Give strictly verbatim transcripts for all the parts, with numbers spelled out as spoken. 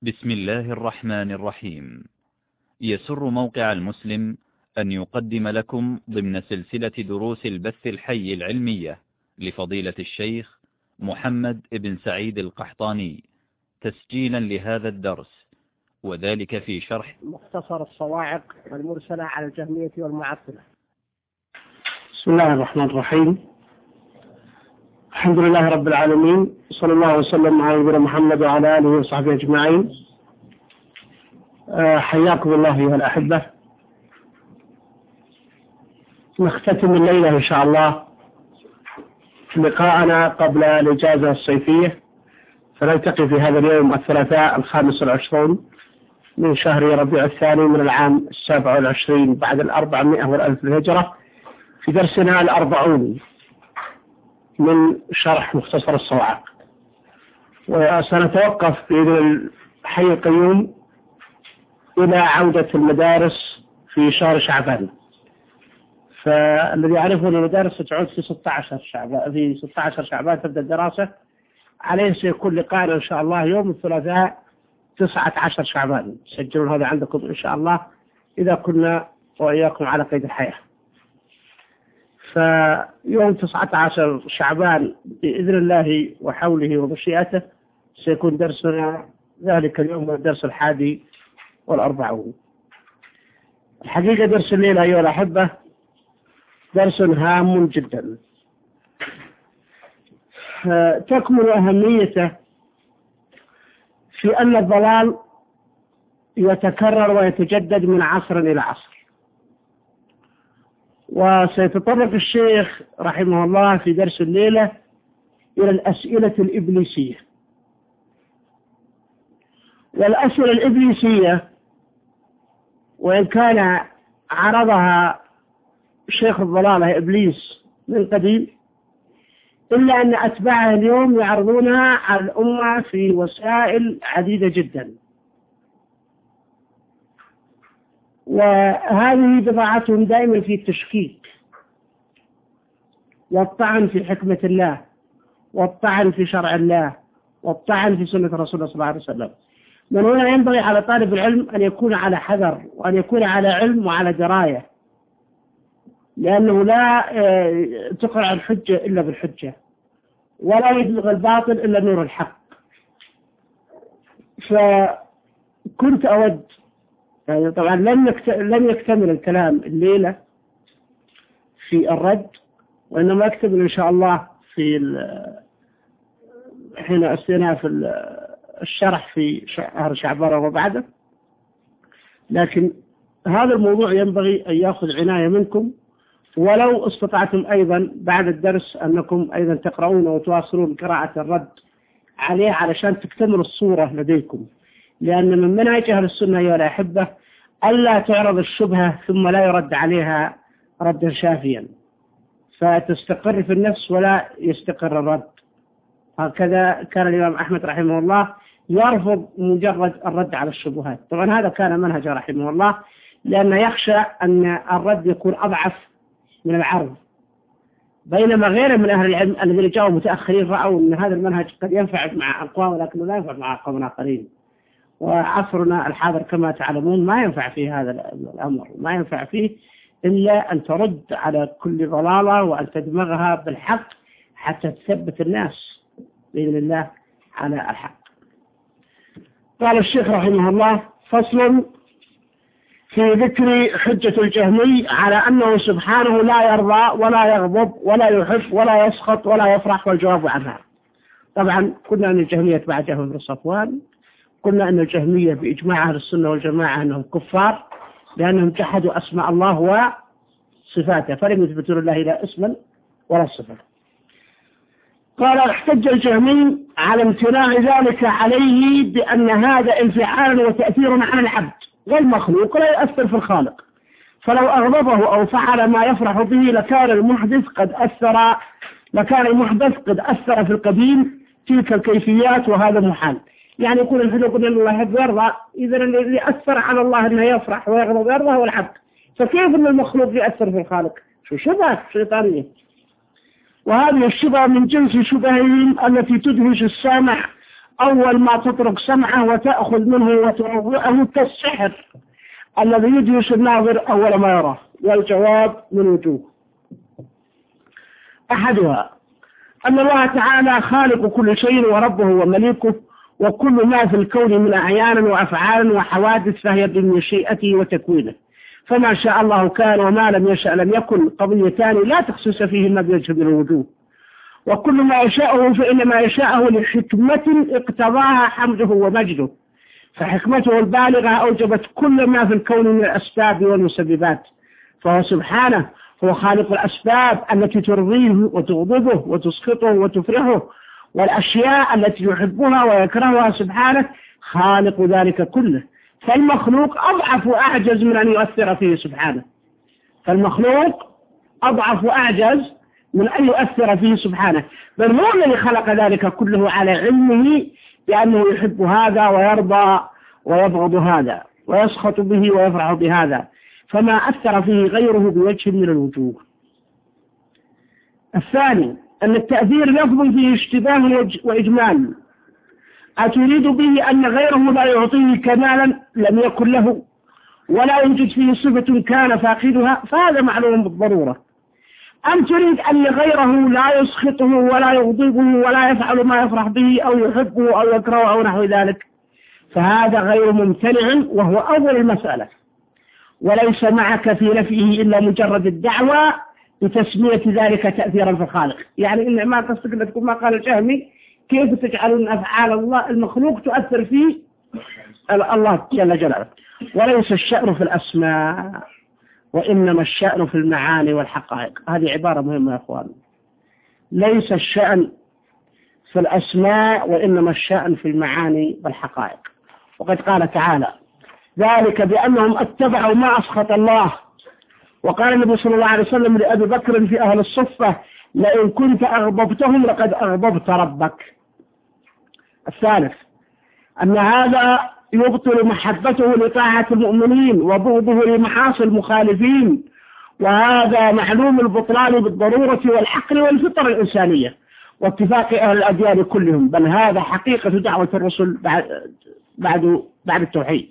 بسم الله الرحمن الرحيم. يسر موقع المسلم أن يقدم لكم ضمن سلسلة دروس البث الحي العلمية لفضيلة الشيخ محمد بن سعيد القحطاني تسجيلا لهذا الدرس، وذلك في شرح مختصر الصواعق والمرسلة على الجهمية والمعطلة. بسم الله الرحمن الرحيم. الحمد لله رب العالمين، صلى الله وسلم على نبينا محمد وعلى آله وصحبه أجمعين. حياكم الله أيها الأحبة. نختتم الليلة إن شاء الله لقاءنا قبل الإجازة الصيفية، فنلتقي في هذا اليوم الثلاثاء الخامس والعشرون من شهر ربيع الثاني من العام السابع والعشرين بعد الأربعمائة والألف الهجرة، في درسنا الأربعون من شرح مختصر الصواعق. وسنتوقف بإذن الحي القيوم إلى عودة المدارس في شهر شعبان. فالذي يعرفه أن المدارس ستعود في ستة عشر شعبان، في ستة عشر شعبان تبدأ الدراسة. عليه سيكون لقاءنا إن شاء الله يوم الثلاثاء تسعة عشر شعبان. سجلوا هذا عندكم إن شاء الله إذا كنا وإياكم على قيد الحياة. فيوم تسعة عشر شعبان بإذن الله وحوله ومشيئته سيكون درسنا ذلك اليوم هو الدرس الحادي والأربعون. الحقيقة درس الليلة أيها الأحبة درس هام جدا، تكمن أهميته في أن الضلال يتكرر ويتجدد من عصر إلى عصر. وسيتطرق الشيخ رحمه الله في درس الليلة إلى الأسئلة الإبليسية. والأسئلة الإبليسية وإن كان عرضها شيخ الضلالة إبليس من قديم، إلا أن أتباعه اليوم يعرضونها على الأمة في وسائل عديدة جدا، وهذه بضاعتهم دائما في التشكيك والطعن في حكمة الله والطعن في شرع الله والطعن في سنة رسول الله صلى الله عليه وسلم. من هنا ينبغي على طالب العلم أن يكون على حذر وأن يكون على علم وعلى دراية، لأنه لا تقرع الحجة إلا بالحجة ولا يبلغ الباطل إلا نور الحق. فكنت أود يعني طبعا لن يكتمل الكلام الليلة في الرد، وإنما يكتمل إن شاء الله في حين استئناف الشرح في شهر شعبان وبعده. لكن هذا الموضوع ينبغي أن يأخذ عناية منكم، ولو استطعتم أيضا بعد الدرس أنكم أيضا تقرؤون وتواصلون قراءة الرد عليه علشان تكتمل الصورة لديكم. لأن من منهج أهل السنة أيها الأحبة ألا تعرض الشبهة ثم لا يرد عليها ردا شافيا، فتستقر في النفس ولا يستقر الرد. هكذا كان الإمام أحمد رحمه الله يرفض مجرد الرد على الشبهات. طبعا هذا كان منهج رحمه الله، لأنه يخشى أن الرد يكون أضعف من العرض، بينما غيره من أهل العلم الذين جاءوا متأخرين رأوا أن هذا المنهج قد ينفع مع أقوام ولكنه لا ينفع مع أقوام آخرين. وعصرنا الحاضر كما تعلمون ما ينفع فيه هذا الأمر، ما ينفع فيه إلا أن ترد على كل ضلالة وأن تدمغها بالحق حتى تثبت الناس بإذن الله على الحق. قال الشيخ رحمه الله: فصل في ذكر حجة الجهمي على أنه سبحانه لا يرضى ولا يغضب ولا يحب ولا يسخط ولا يفرح، والجواب عنها. طبعا قلنا أن الجهمية بعد جهم بن صفوان، قلنا أن الجهمية بإجماع أهل السنة والجماعة أنهم كفار لأنهم جحدوا أسماء الله وصفاته، فلم يثبتوا لله لا اسما ولا صفة. قال: احتج الجهمي على امتناع ذلك عليه بأن هذا انفعال وتأثير على العبد والمخلوق لا يؤثر في الخالق، فلو أغضبه أو فعل ما يفرح به لكان المحدث قد أثر لكان المحدث قد أثر في القديم تلك الكيفيات، وهذا محال. يعني يقول الحلو قلنا أن الله يحب ويرضى، إذا اللي أثر على الله أنه يفرح ويغضب ويرضى هو العبد، فكيف أن المخلوق يأثر في الخالق؟ شو شبهة شيطانية. وهذه الشبهة من جنس شبههم التي تدهش السامع أول ما تترك سمعه وتأخذ منه وتروعه كالسحر الذي يدهش الناظر أول ما يراه. والجواب من وجوه. أحدها أن الله تعالى خالق كل شيء وربه ومليكه، وكل ما في الكون من أعيان وأفعال وحوادث فهي بمشيئته وتكوينه، فما شاء الله كان وما لم يشأ لم يكن، قضيتان لا تخصص فيهما بوجه من الوجوه. وكل ما يشاءه فإنما يشاءه لحكمة اقتضاها حمده ومجده، فحكمته البالغة أوجبت كل ما في الكون من الأسباب والمسببات، فهو سبحانه هو خالق الأسباب التي ترضيه وتغضبه وتسخطه وتفرحه، والأشياء التي يحبها ويكرهها سبحانه خالق ذلك كله. فالمخلوق أضعف وأعجز من أن يؤثر فيه سبحانه، فالمخلوق أضعف وأعجز من أن يؤثر فيه سبحانه، بل هو الذي خلق ذلك كله على علمه بأنه يحب هذا ويرضى ويبغض هذا ويسخط به ويفرح بهذا، فما أثر فيه غيره بوجه من الوجوه. الثاني أن التأثير لفظ فيه اشتباه وإجمال، أتريد به أن غيره لا يعطيه كمالا لم يكن له، ولا يوجد فيه صفة كان فاقدها، فهذا معلوم بالضرورة، أم تريد أن غيره لا يسخطه ولا يغضبه ولا يفعل ما يفرح به أو يحبه أو يكرهه أو نحو ذلك، فهذا غير ممتنع وهو أول المسألة، وليس معك في نفيه إلا مجرد الدعوة بتسمية ذلك تأثيرا في الخالق. يعني إن ما قصدك أن تكون ما قال الجهمي كيف تجعلون أفعال الله المخلوق تؤثر فيه الله جل جلاله. وليس الشأن في الأسماء وإنما الشأن في المعاني والحقائق. هذه عبارة مهمة يا أخوان، ليس الشأن في الأسماء وإنما الشأن في المعاني والحقائق. وقد قال تعالى ذلك بأنهم اتبعوا ما أسخط الله، وقال النبي صلى الله عليه وسلم لأبي بكر في أهل الصفة لئن كنت أغضبتهم لقد أغضبت ربك. الثالث أن هذا يبطل محبته لطاعة المؤمنين وبغضه لمعاصي المخالفين، وهذا معلوم البطلان بالضرورة والعقل والفطر الإنسانية واتفاق أهل الأديان كلهم، بل هذا حقيقة دعوة الرسل بعد, بعد, بعد التوحيد.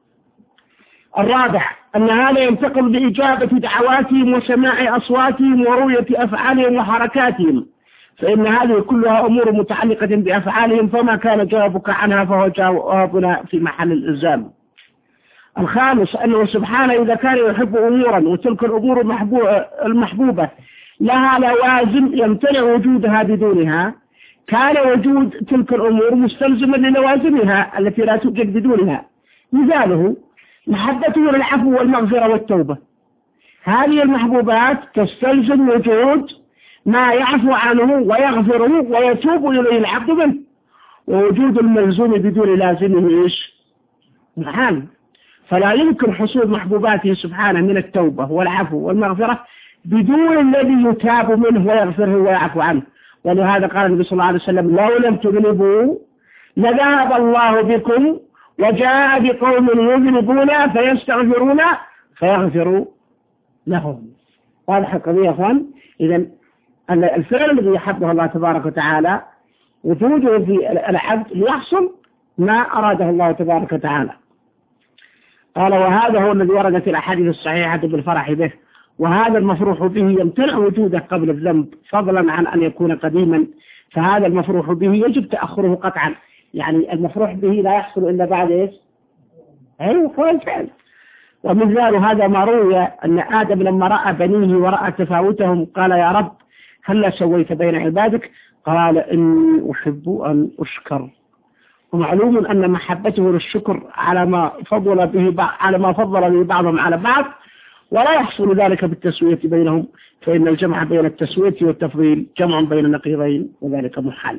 الرابع أن هذا ينتقل بإجابة دعواتهم وسماع أصواتهم ورؤية أفعالهم وحركاتهم، فإن هذه كلها أمور متعلقة بأفعالهم، فما كان جوابك عنها فهو جوابنا في محل الإلزام. الخامس أنه سبحانه إذا كان يحب أمورا وتلك الأمور المحبوبة لها لوازم يمتنع وجودها بدونها، كان وجود تلك الأمور مستلزما للوازمها التي لا توجد بدونها. مثاله محبته للعفو والمغفرة والتوبة، هذه المحبوبات تستلزم وجود ما يعفو عنه ويغفره ويتوب إليه العبد منه، ووجود الملزوم بدون لازمه إيش؟ محال، فلا يمكن حصول محبوباته سبحانه من التوبة والعفو والمغفرة بدون الذي يتاب منه ويغفره ويعفو عنه. ولهذا قال النبي صلى الله عليه وسلم لو لم تذنبوا لذهب الله بكم وجاء بقوم يذنبون فيستغفرون فيغفروا لهم. واضح القضية يا أخوان؟ إذن الفعل الذي يحبه الله تبارك وتعالى وجوده في العبد ليحصل ما أراده الله تبارك وتعالى. قال وهذا هو الذي ورد في الأحاديث الصحيحة بالفرح به، وهذا المفروح به يمتنع وجوده قبل الذنب فضلا عن أن يكون قديما، فهذا المفروح به يجب تأخره قطعا، يعني المفروح به لا يحصل إلا بعد إيش؟ أيوة فعل. ومثال هذا ما روي أن آدم لما رأى بنيه ورأى تفاوتهم قال يا رب هل سويت بين عبادك؟ قال إني أحب أن أشكر. ومعلوم أن محبته للشكر على ما فضل به على ما فضل به بعضهم على بعض، ولا يحصل ذلك بالتسوية بينهم، فإن الجمع بين التسوية والتفضيل جمع بين النقيضين وذلك محال.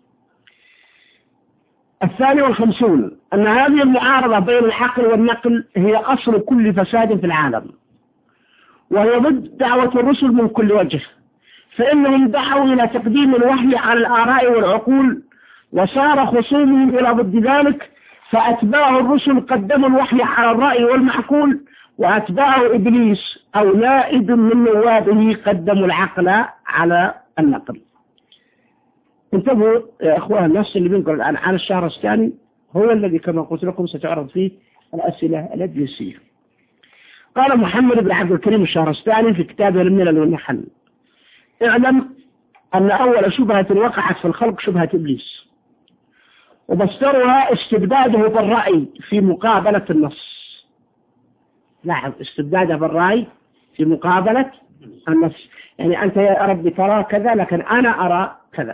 الثاني والخمسون أن هذه المعارضة بين العقل والنقل هي أصل كل فساد في العالم، وهي ضد دعوة الرسل من كل وجه، فإنهم دعوا إلى تقديم الوحي على الآراء والعقول، وصار خصومهم إلى ضد ذلك، فأتباع الرسل قدموا الوحي على الرأي والمعقول، وأتباع إبليس أو نائب من نوابه قدموا العقل على النقل. انتبهوا يا أخوان، النص اللي بينقل الآن عن الشهرستاني هو الذي كما قلت لكم ستعرض فيه الأسئلة الإدريسية. قال محمد بن عبد الكريم الشهرستاني في كتابه الملل والنحل: اعلم أن أول شبهة وقعت في الخلق شبهة إبليس، ومصدرها استبداده بالرأي في مقابلة النص. لاحظ، استبداده بالرأي في مقابلة النص، يعني أنت يا ربي ترى كذا لكن أنا أرى كذا.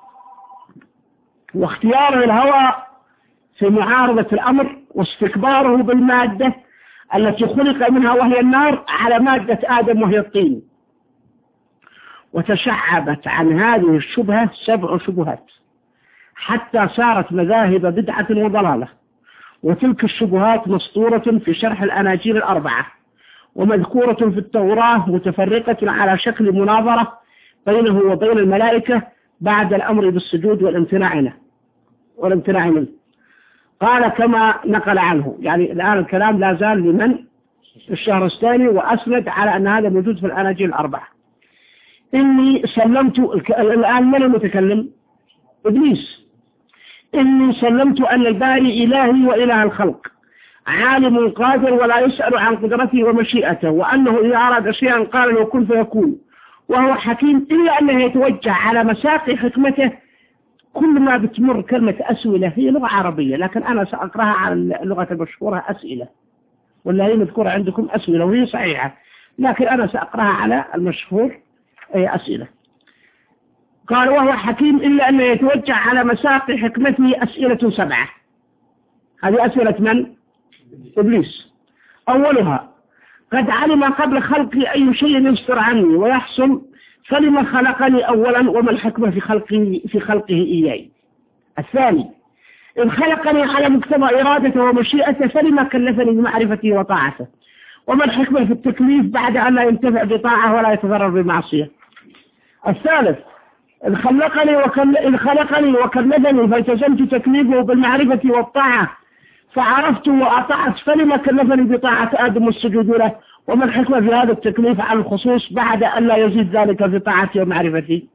واختياره الهوى في معارضة الأمر، واستكباره بالمادة التي خلق منها وهي النار على مادة آدم وهي الطين. وتشعبت عن هذه الشبهة سبع شبهات حتى صارت مذاهب بدعة وضلالة، وتلك الشبهات مسطورة في شرح الأناجيل الأربعة، ومذكورة في التوراة متفرقة على شكل مناظرة بينه وبين الملائكة بعد الأمر بالسجود والامتناع عنه والامتناع منه. قال كما نقل عنه، يعني الآن الكلام لا زال لمن الشهرستاني، وأسند على أن هذا موجود في الأناجيل الأربعة. إني سلمت، الآن من المتكلم؟ إبليس. إني سلمت أن الباري إلهي وإله الخلق، عالم قادر ولا يسأل عن قدرته ومشيئته، وأنه إذا أراد شيئا قال له كن فيكون، وهو حكيم، إلا أنه يتوجه على مساقي حكمته. كل ما بتمر كلمة أسئلة هي لغة عربية، لكن أنا سأقرأها على اللغة المشهورة أسئلة، ولا هي مذكورة عندكم أسئلة وهي صحيحة، لكن أنا سأقرأها على المشهور أي أسئلة. قال وهو حكيم إلا أنه يتوجه على مساقي حكمته أسئلة سبعة. هذه أسئلة من؟ إبليس. أولها: قد علم قبل خلقي أي شيء يستر عني ويحصل، فلما خلقني أولا وما الحكمة في خلقه في خلقه إياي. الثاني: إن خلقني على مقتضى إرادته ومشيئته، فلما كلفني بمعرفته وطاعته، وما الحكمة في التكليف بعد أن لا ينتفع بطاعة ولا يتضرر بمعصية. الثالث: إن خلقني وكل... إن خلقني وكلفني فالتزمت تكليفه بالمعرفة والطاعة فعرفت وأطعت، فلما كلفني بطاعة آدم والسجود له، وما الحكمة في هذا التكليف على الخصوص بعد أن لا يزيد ذلك في طاعتي ومعرفتي.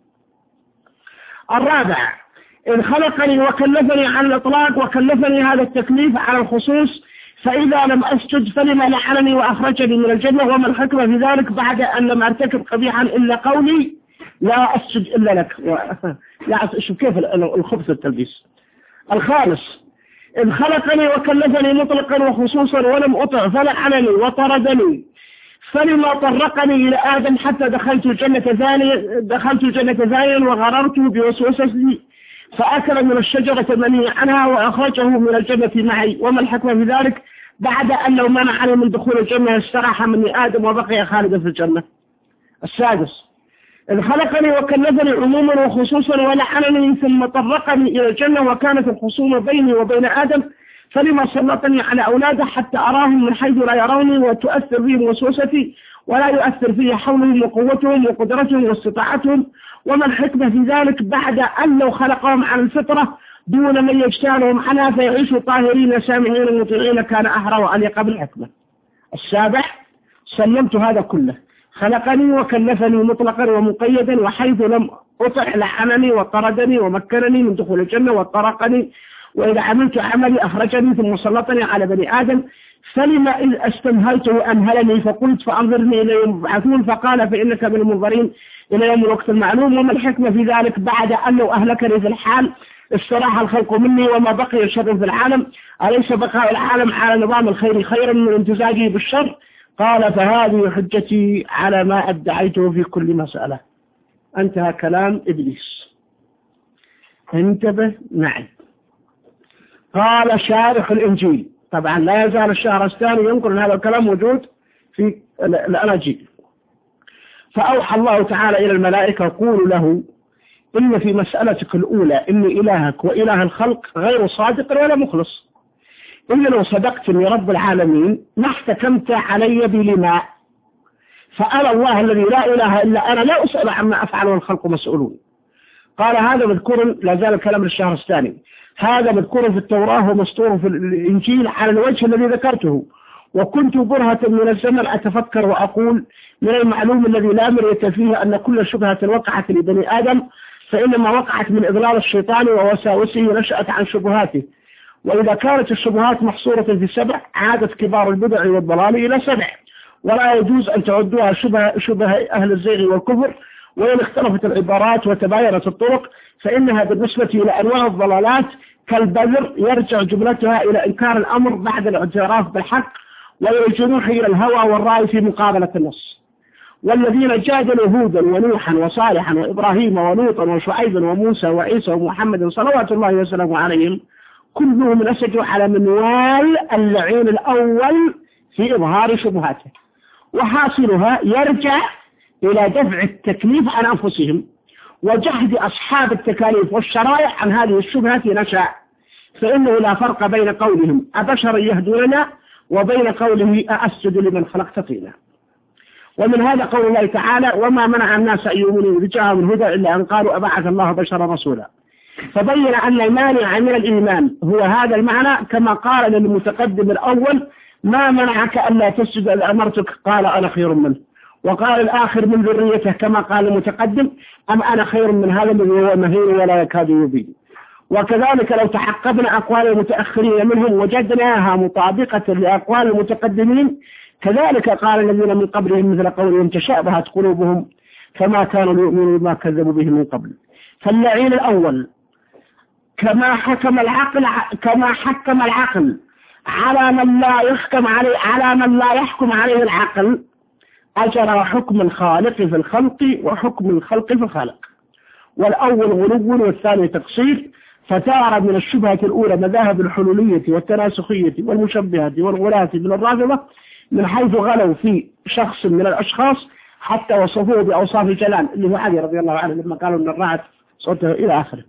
الرابع: إن خلقني وكلفني على الإطلاق وكلفني هذا التكليف على الخصوص، فإذا لم أسجد فلما لعنني وأخرجني من الجنة، وما الحكمة في ذلك بعد أن لم أرتكب قبيحا إلا قولي لا أسجد إلا لك. لا شوف كيف الخبث التلبيس. الخامس: إن خلقني وكلفني مطلقا وخصوصا ولم أطع فلعنني وطردني، فلما طرقني إلى آدم حتى دخلت الجنة ثانيا دخلت الجنة ثانيا وغررته بوسوستي فأكل من الشجرة المنهي عنها وأخرجه من الجنة معي، وما الحكمة في ذلك بعد أن لو منعني من دخول الجنة استراح مني آدم وبقي خالدا في الجنة. السادس: إن خلقني وكلفني عموما وخصوصا ولعنني ثم طرقني إلى الجنة وكانت الخصومة بيني وبين آدم، فلما سلطني على أولاده حتى أراهم من حيث لا يروني وتؤثر فيهم وسوستي ولا يؤثر فيه حولهم وقوتهم وقدرتهم واستطاعتهم، وما الحكمة في ذلك بعد أن لو خلقهم على الفطرة دون من يجتالهم عنها فيعيشوا طاهرين سامعين مطيعين كان أحرى وأليق بالحكمة. السابع: سلمت هذا كله، خلقني وكلفني مطلقا ومقيدا، وحيث لم أطع لعنني وطردني ومكنني من دخول الجنة وطرقني، وإذا عملت عملي أخرجني ثم سلطني على بني آدم، فلما إذ استمهلته أمهلني فقلت فأنظرني إلى يوم يبعثون، فقال فإنك من المنظرين إلى يوم الوقت المعلوم، وما الحكمة في ذلك بعد أن لو أهلكني في الحال استراح الخلق مني وما بقي شر في العالم، أليس بقاء العالم على نظام الخير خيرا من امتزاجه بالشر؟ قال فهذه حجتي على ما أدعيته في كل مسألة. انتهى كلام إبليس. انتبه معي. قال شارح الإنجيل، طبعا لا يزال الشهرستاني ينقل هذا الكلام موجود في الأناجيل. فأوحى الله تعالى إلى الملائكة قولوا له إن في مسألتك الأولى إن إلهك وإله الخلق غير صادق ولا مخلص، إن لو صدقتني رب العالمين ما احتكمت علي بلماء، فأنا الله الذي لا إله إلا أنا لا أسأل عما أفعل والخلق مسؤولون. قال هذا مذكور، لا زال الكلام للشهرستاني، هذا مذكور في التوراة ومسطور في الإنجيل على الوجه الذي ذكرته، وكنت برهة من الزمن أتفكر وأقول من المعلوم الذي لا مرية فيه أن كل شبهة وقعت لبني آدم فإنما وقعت من إضلال الشيطان ووساوسه نشأت عن شبهاته. وإذا كانت الشبهات محصورة في سبع عادت كبار البدع والضلال إلى سبع، ولا يجوز أن تعدوها شبه, شبه أهل الزيغ والكفر. وإن اختلفت العبارات وتباينت الطرق فإنها بالنسبة إلى أنواع الضلالات كالبذر يرجع جملتها إلى إنكار الأمر بعد الاعتراف بالحق، ويرجعون إلى الهوى والرأي في مقابلة النص. والذين جادلوا هودا ونوحا وصالحا وإبراهيم ولوطا وشعيبا وموسى وعيسى ومحمد صلوات الله وسلامه عليهم كلهم نسجوا على منوال اللعين الأول في إظهار شبهاته، وحاصلها يرجع إلى دفع التكليف عن أنفسهم وجحد أصحاب التكاليف والشرائع عن هذه الشبهة نشأ. فإنه لا فرق بين قولهم أبشر يهدوننا وبين قوله أأسجد لمن خلقت طينا. ومن هذا قول الله تعالى وما منع الناس أن يؤمنوا إذ جاءهم الهدى إلا أن قالوا أبعث الله بشرا رسولا. فبين أن المانع من الإيمان هو هذا المعنى، كما قال للمتقدم الأول ما منعك ألا تسجد إذ أمرتك قال أنا خير منه، وقال الآخر من ذريته كما قال المتقدم أم أنا خير من هذا الذي هو مهين ولا يكاد يبين. وكذلك لو تحققنا أقوال المتأخرين منهم وجدناها مطابقة لأقوال المتقدمين، كذلك قال الذين من قبلهم مثل قولهم تشابهت قلوبهم كما كانوا يؤمنون بما كذبوا به من قبل. فاللعين الأول كما حكم العقل كما حكم العقل على من لا يحكم عليه على من لا يحكم عليه العقل، أجرى حكم الخالق في الخلق وحكم الخلق في الخالق. والأول غلو والثاني تقصير، فتعرض من الشبهة الأولى مذاهب الحلولية والتناسخية والمشبهة والغلاة من الرافضة من حيث غلوا في شخص من الأشخاص حتى وصفوه بأوصاف الجلال اللي هو علي رضي الله عنه لما قالوا أن الرعد صوته إلى آخره.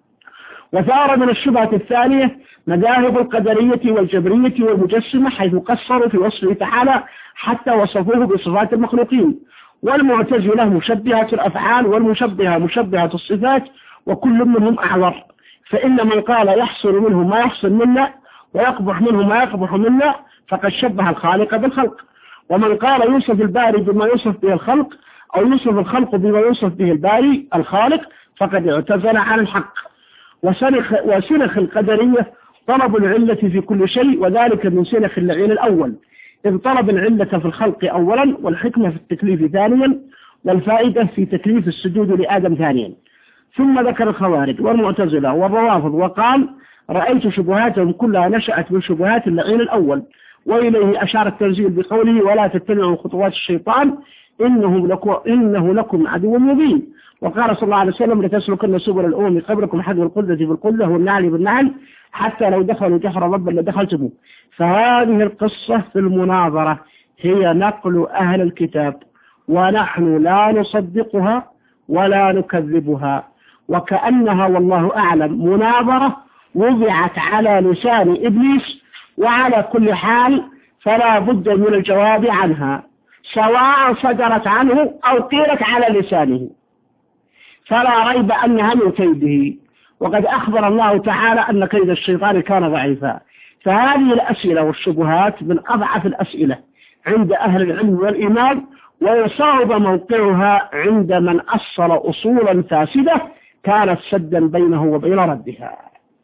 وثار من الشبهة الثانية مذاهب القدرية والجبرية والمجسمة حيث قصروا في وصفه تعالى حتى وصفوه بصفات المخلوقين. والمعتزلة مشبهة الأفعال والمشبهة مشبهة الصفات، وكل منهم أعور. فإن من قال يحصل منه ما يحصل منا ويقبح منه ما يقبح منا فقد شبه الخالق بالخلق. ومن قال يوصف الباري بما يوصف به الخلق أو يوصف الخلق بما يوصف به الباري الخالق فقد اعتزل عن الحق. وسنخ, وسنخ القدرية طلب العلة في كل شيء، وذلك من سنخ اللعين الأول، إذ طلب العلة في الخلق أولا والحكمة في التكليف ثانيا والفائدة في تكليف السجود لآدم ثانيا. ثم ذكر الخوارج والمعتزلة والروافض وقال رأيت شبهاتهم كلها نشأت من شبهات اللعين الأول، وإليه أشار التنزيل بقوله ولا تتبعوا خطوات الشيطان إنه لكم, إنه لكم عدو مبين. وقال صلى الله عليه وسلم لتسلكن سبل الأمم قبلكم حذو القلة بالقلة والنعل بالنعل حتى لو دخلوا جحر رب لدخلتموه. فهذه القصة في المناظرة هي نقل أهل الكتاب، ونحن لا نصدقها ولا نكذبها، وكأنها والله أعلم مناظرة وضعت على لسان إبليس، وعلى كل حال فلا بد من الجواب عنها سواء صدرت عنه أو قيلت على لسانه، فلا ريب أنها من كيده. وقد أخبر الله تعالى أن كيد الشيطان كان ضعيفا. فهذه الأسئلة والشبهات من أضعف الأسئلة عند أهل العلم والإيمان، ويصعب موقعها عند من أصل أصولا فاسدة كانت سدا بينه وبين ردها.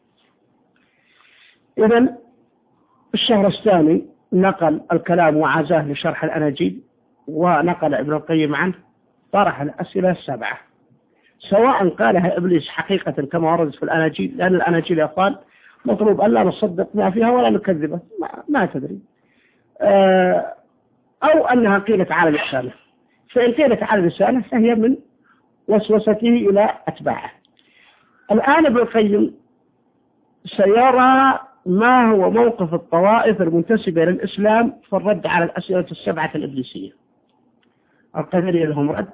إذن الشهرستاني نقل الكلام وعزاه لشرح الأناجيل، ونقل ابن القيم عنه طرح الأسئلة السبعة سواء قالها إبليس حقيقة كما وردت في الأناجيل، لأن الأناجيل يا أخوان مطلوب أن لا نصدق ما فيها ولا نكذبه، ما, ما تدري، أو أنها قيلت على لسانه. فإن قيلت على لسانه فهي من وسوسته إلى أتباعه. الآن ابن القيم سيرى ما هو موقف الطوائف المنتسبة للإسلام في الرد على الأسئلة السبعة الإبليسية. القدرية لهم رد،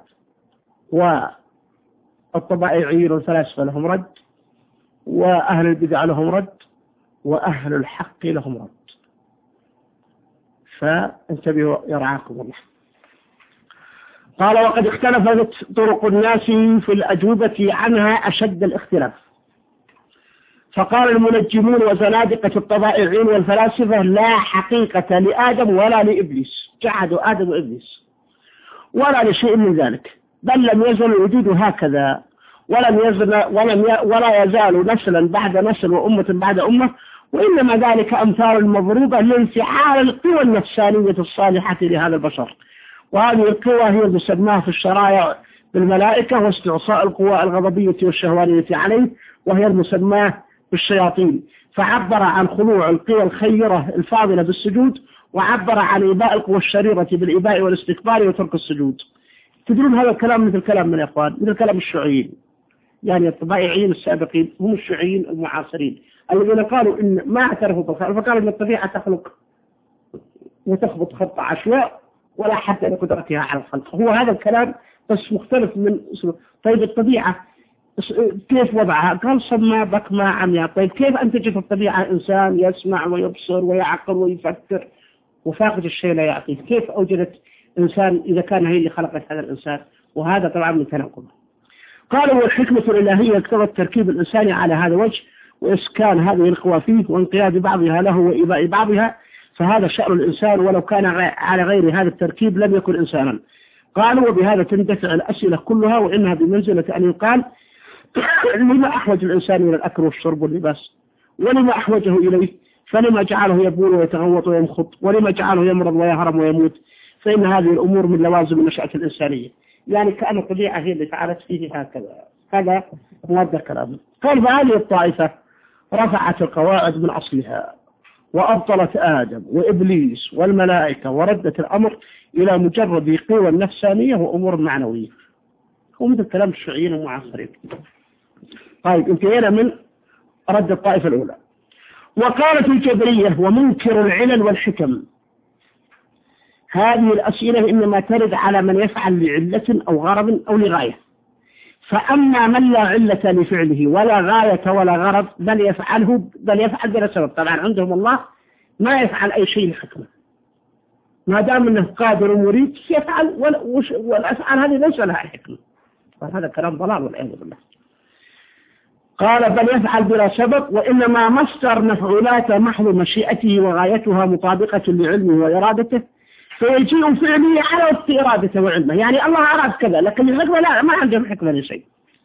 والطبائعيين والفلاسفة لهم رد، وأهل البدع لهم رد، وأهل الحق لهم رد. فانتبهوا يرعاكم الله. قال وقد اختلفت طرق الناس في الأجوبة عنها أشد الاختلاف. فقال المنجمون وزنادقة الطبائعين والفلاسفة لا حقيقة لآدم ولا لإبليس، جعدوا آدم وإبليس ولا لشيء من ذلك، بل لم يزل الوجود هكذا، ولم يزل ولم ي... ولا يزال نسلا بعد نسل وأمة بعد أمة، وإنما ذلك أمثال المضروبة لانفعال القوى النفسانية الصالحة لهذا البشر. وهذه القوى هي المسماة في الشرائع بالملائكة واستعصاء القوى الغضبية والشهوانية عليه، وهي المسماة بالشياطين. فعبر عن خضوع القوى الخيرة الفاضلة بالسجود، وعبر عن إباء القوى الشريرة بالإباء والاستكبار وترك السجود. تدرون هذا الكلام مثل كلام من الإخوان، مثل كلام الشيوعيين، يعني الطبائعيين السابقين هم الشيوعيين المعاصرين الذين قالوا إن ما اعترفوا بالخلق، فقالوا إن الطبيعة تخلق وتخبط خط عشواء ولا حتى لقدرتها على الخلق. هو هذا الكلام بس مختلف من اسمه. طيب الطبيعة كيف وضعها؟ قال صما بكما عمياء. طيب كيف أنتجت الطبيعة إنسان يسمع ويبصر ويعقل ويفكر وفاقد الشيء لا يعطيه؟ كيف أوجدت إنسان إذا كان هي اللي خلقت هذا الإنسان؟ وهذا طبعا من تناقض. قالوا والحكمة الإلهية اقتضت التركيب الإنساني على هذا الوجه وإسكان هذه القوى فيه وانقياد بعضها له وإباء بعضها، فهذا شأن الإنسان، ولو كان على غير هذا التركيب لم يكن إنسانا. قالوا وبهذا تندفع الأسئلة كلها، وإنها بمنزلة أن يقال لما أحوج الإنسان إلى الأكل والشرب واللباس؟ ولما أحوجه إليه؟ فلما جعله يبول ويتغوط ويمخط؟ ولما جعله يمرض ويهرم ويموت؟ فإن هذه الأمور من لوازم النشأة الإنسانية. يعني كأن الطبيعة هي اللي فعلت فيه هكذا. هذا مادة كلامه. قال فهذه الطائفة رفعت القواعد من أصلها وأبطلت آدم وإبليس والملائكة، وردت الأمر إلى مجرد قوى نفسانية وأمور معنوية. ومثل كلام الشيوعيين المعاصرين. طيب انتهينا من رد الطائفة الأولى. وقالت الجبرية ومنكر العلل والحكم. هذه الأسئلة إنما ترد على من يفعل لعلة أو غرض أو لغاية، فأما من لا علة لفعله ولا غاية ولا غرض بل يفعله بل يفعل بلا سبب. طبعا عندهم الله ما يفعل أي شيء لحكمة، ما دام أنه قادر ومريد يفعل، والأفعال هذه ليس لها حكمة. وهذا كلام ضلال والعياذ بالله. قال بل يفعل بلا سبب، وإنما مصدر مفعولاته محض مشيئته وغايتها مطابقة لعلمه وإرادته، فيجيء فعله على وفق إرادته وعلمه. يعني الله أراد كذا، لكن الحكمة لا، ما عندهم حكمة لشيء.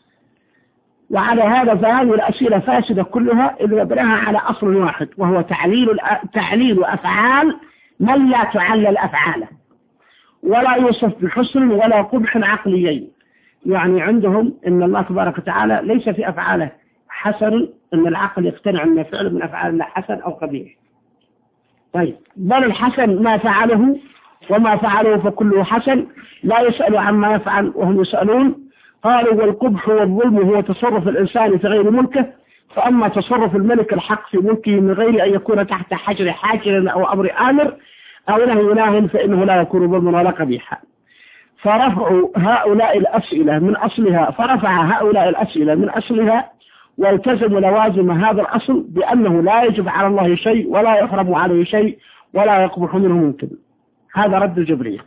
وعلى هذا فهذه الأسئلة فاسدة كلها إذ يبناها على أصل واحد، وهو تعليل تعليل أفعال من لا تعلل أفعاله، ولا يوصف بحسن ولا قبح عقليين. يعني عندهم إن الله تبارك وتعالى ليس في أفعاله حسن، إن العقل يقتنع أن فعل من أفعال الله حسن أو قبيح. طيب بل الحسن ما فعله، وما فعله فكله حسن، لا يسأل عما يفعل وهم يسألون. قالوا والقبح والظلم هو تصرف الإنسان في غير ملكه، فأما تصرف الملك الحق في ملكه من غير أن يكون تحت حجر حاكر أو أمر آمر أو نهي ناه فإنه لا يكون ظلما ولا قبيحا. فرفع هؤلاء الأسئلة من أصلها فرفع هؤلاء الأسئلة من أصلها والتزم لوازم هذا الأصل بأنه لا يجب على الله شيء ولا يحرم عليه شيء ولا يقبح منه ممكن. هذا رد الجبرية.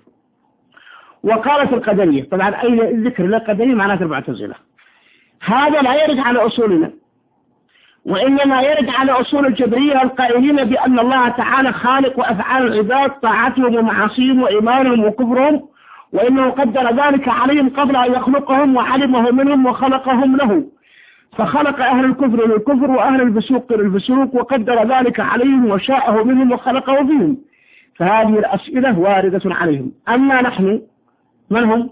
وقالت القدرية، طبعا أي ذكر للقدرية معناته المعتزلة، هذا لا يرد على أصولنا، وإنما يرد على أصول الجبرية القائلين بأن الله تعالى خالق وأفعال العباد طاعتهم ومعاصيهم وإيمانهم وكفرهم، وإنه قدر ذلك عليهم قبل أن يخلقهم وعلمه منهم وخلقهم له، فخلق أهل الكفر للكفر وأهل الفسوق للفسوق وقدر ذلك عليهم وشاءه منهم وخلقه فيهم. فهذه الأسئلة واردة عليهم. أما نحن من هم؟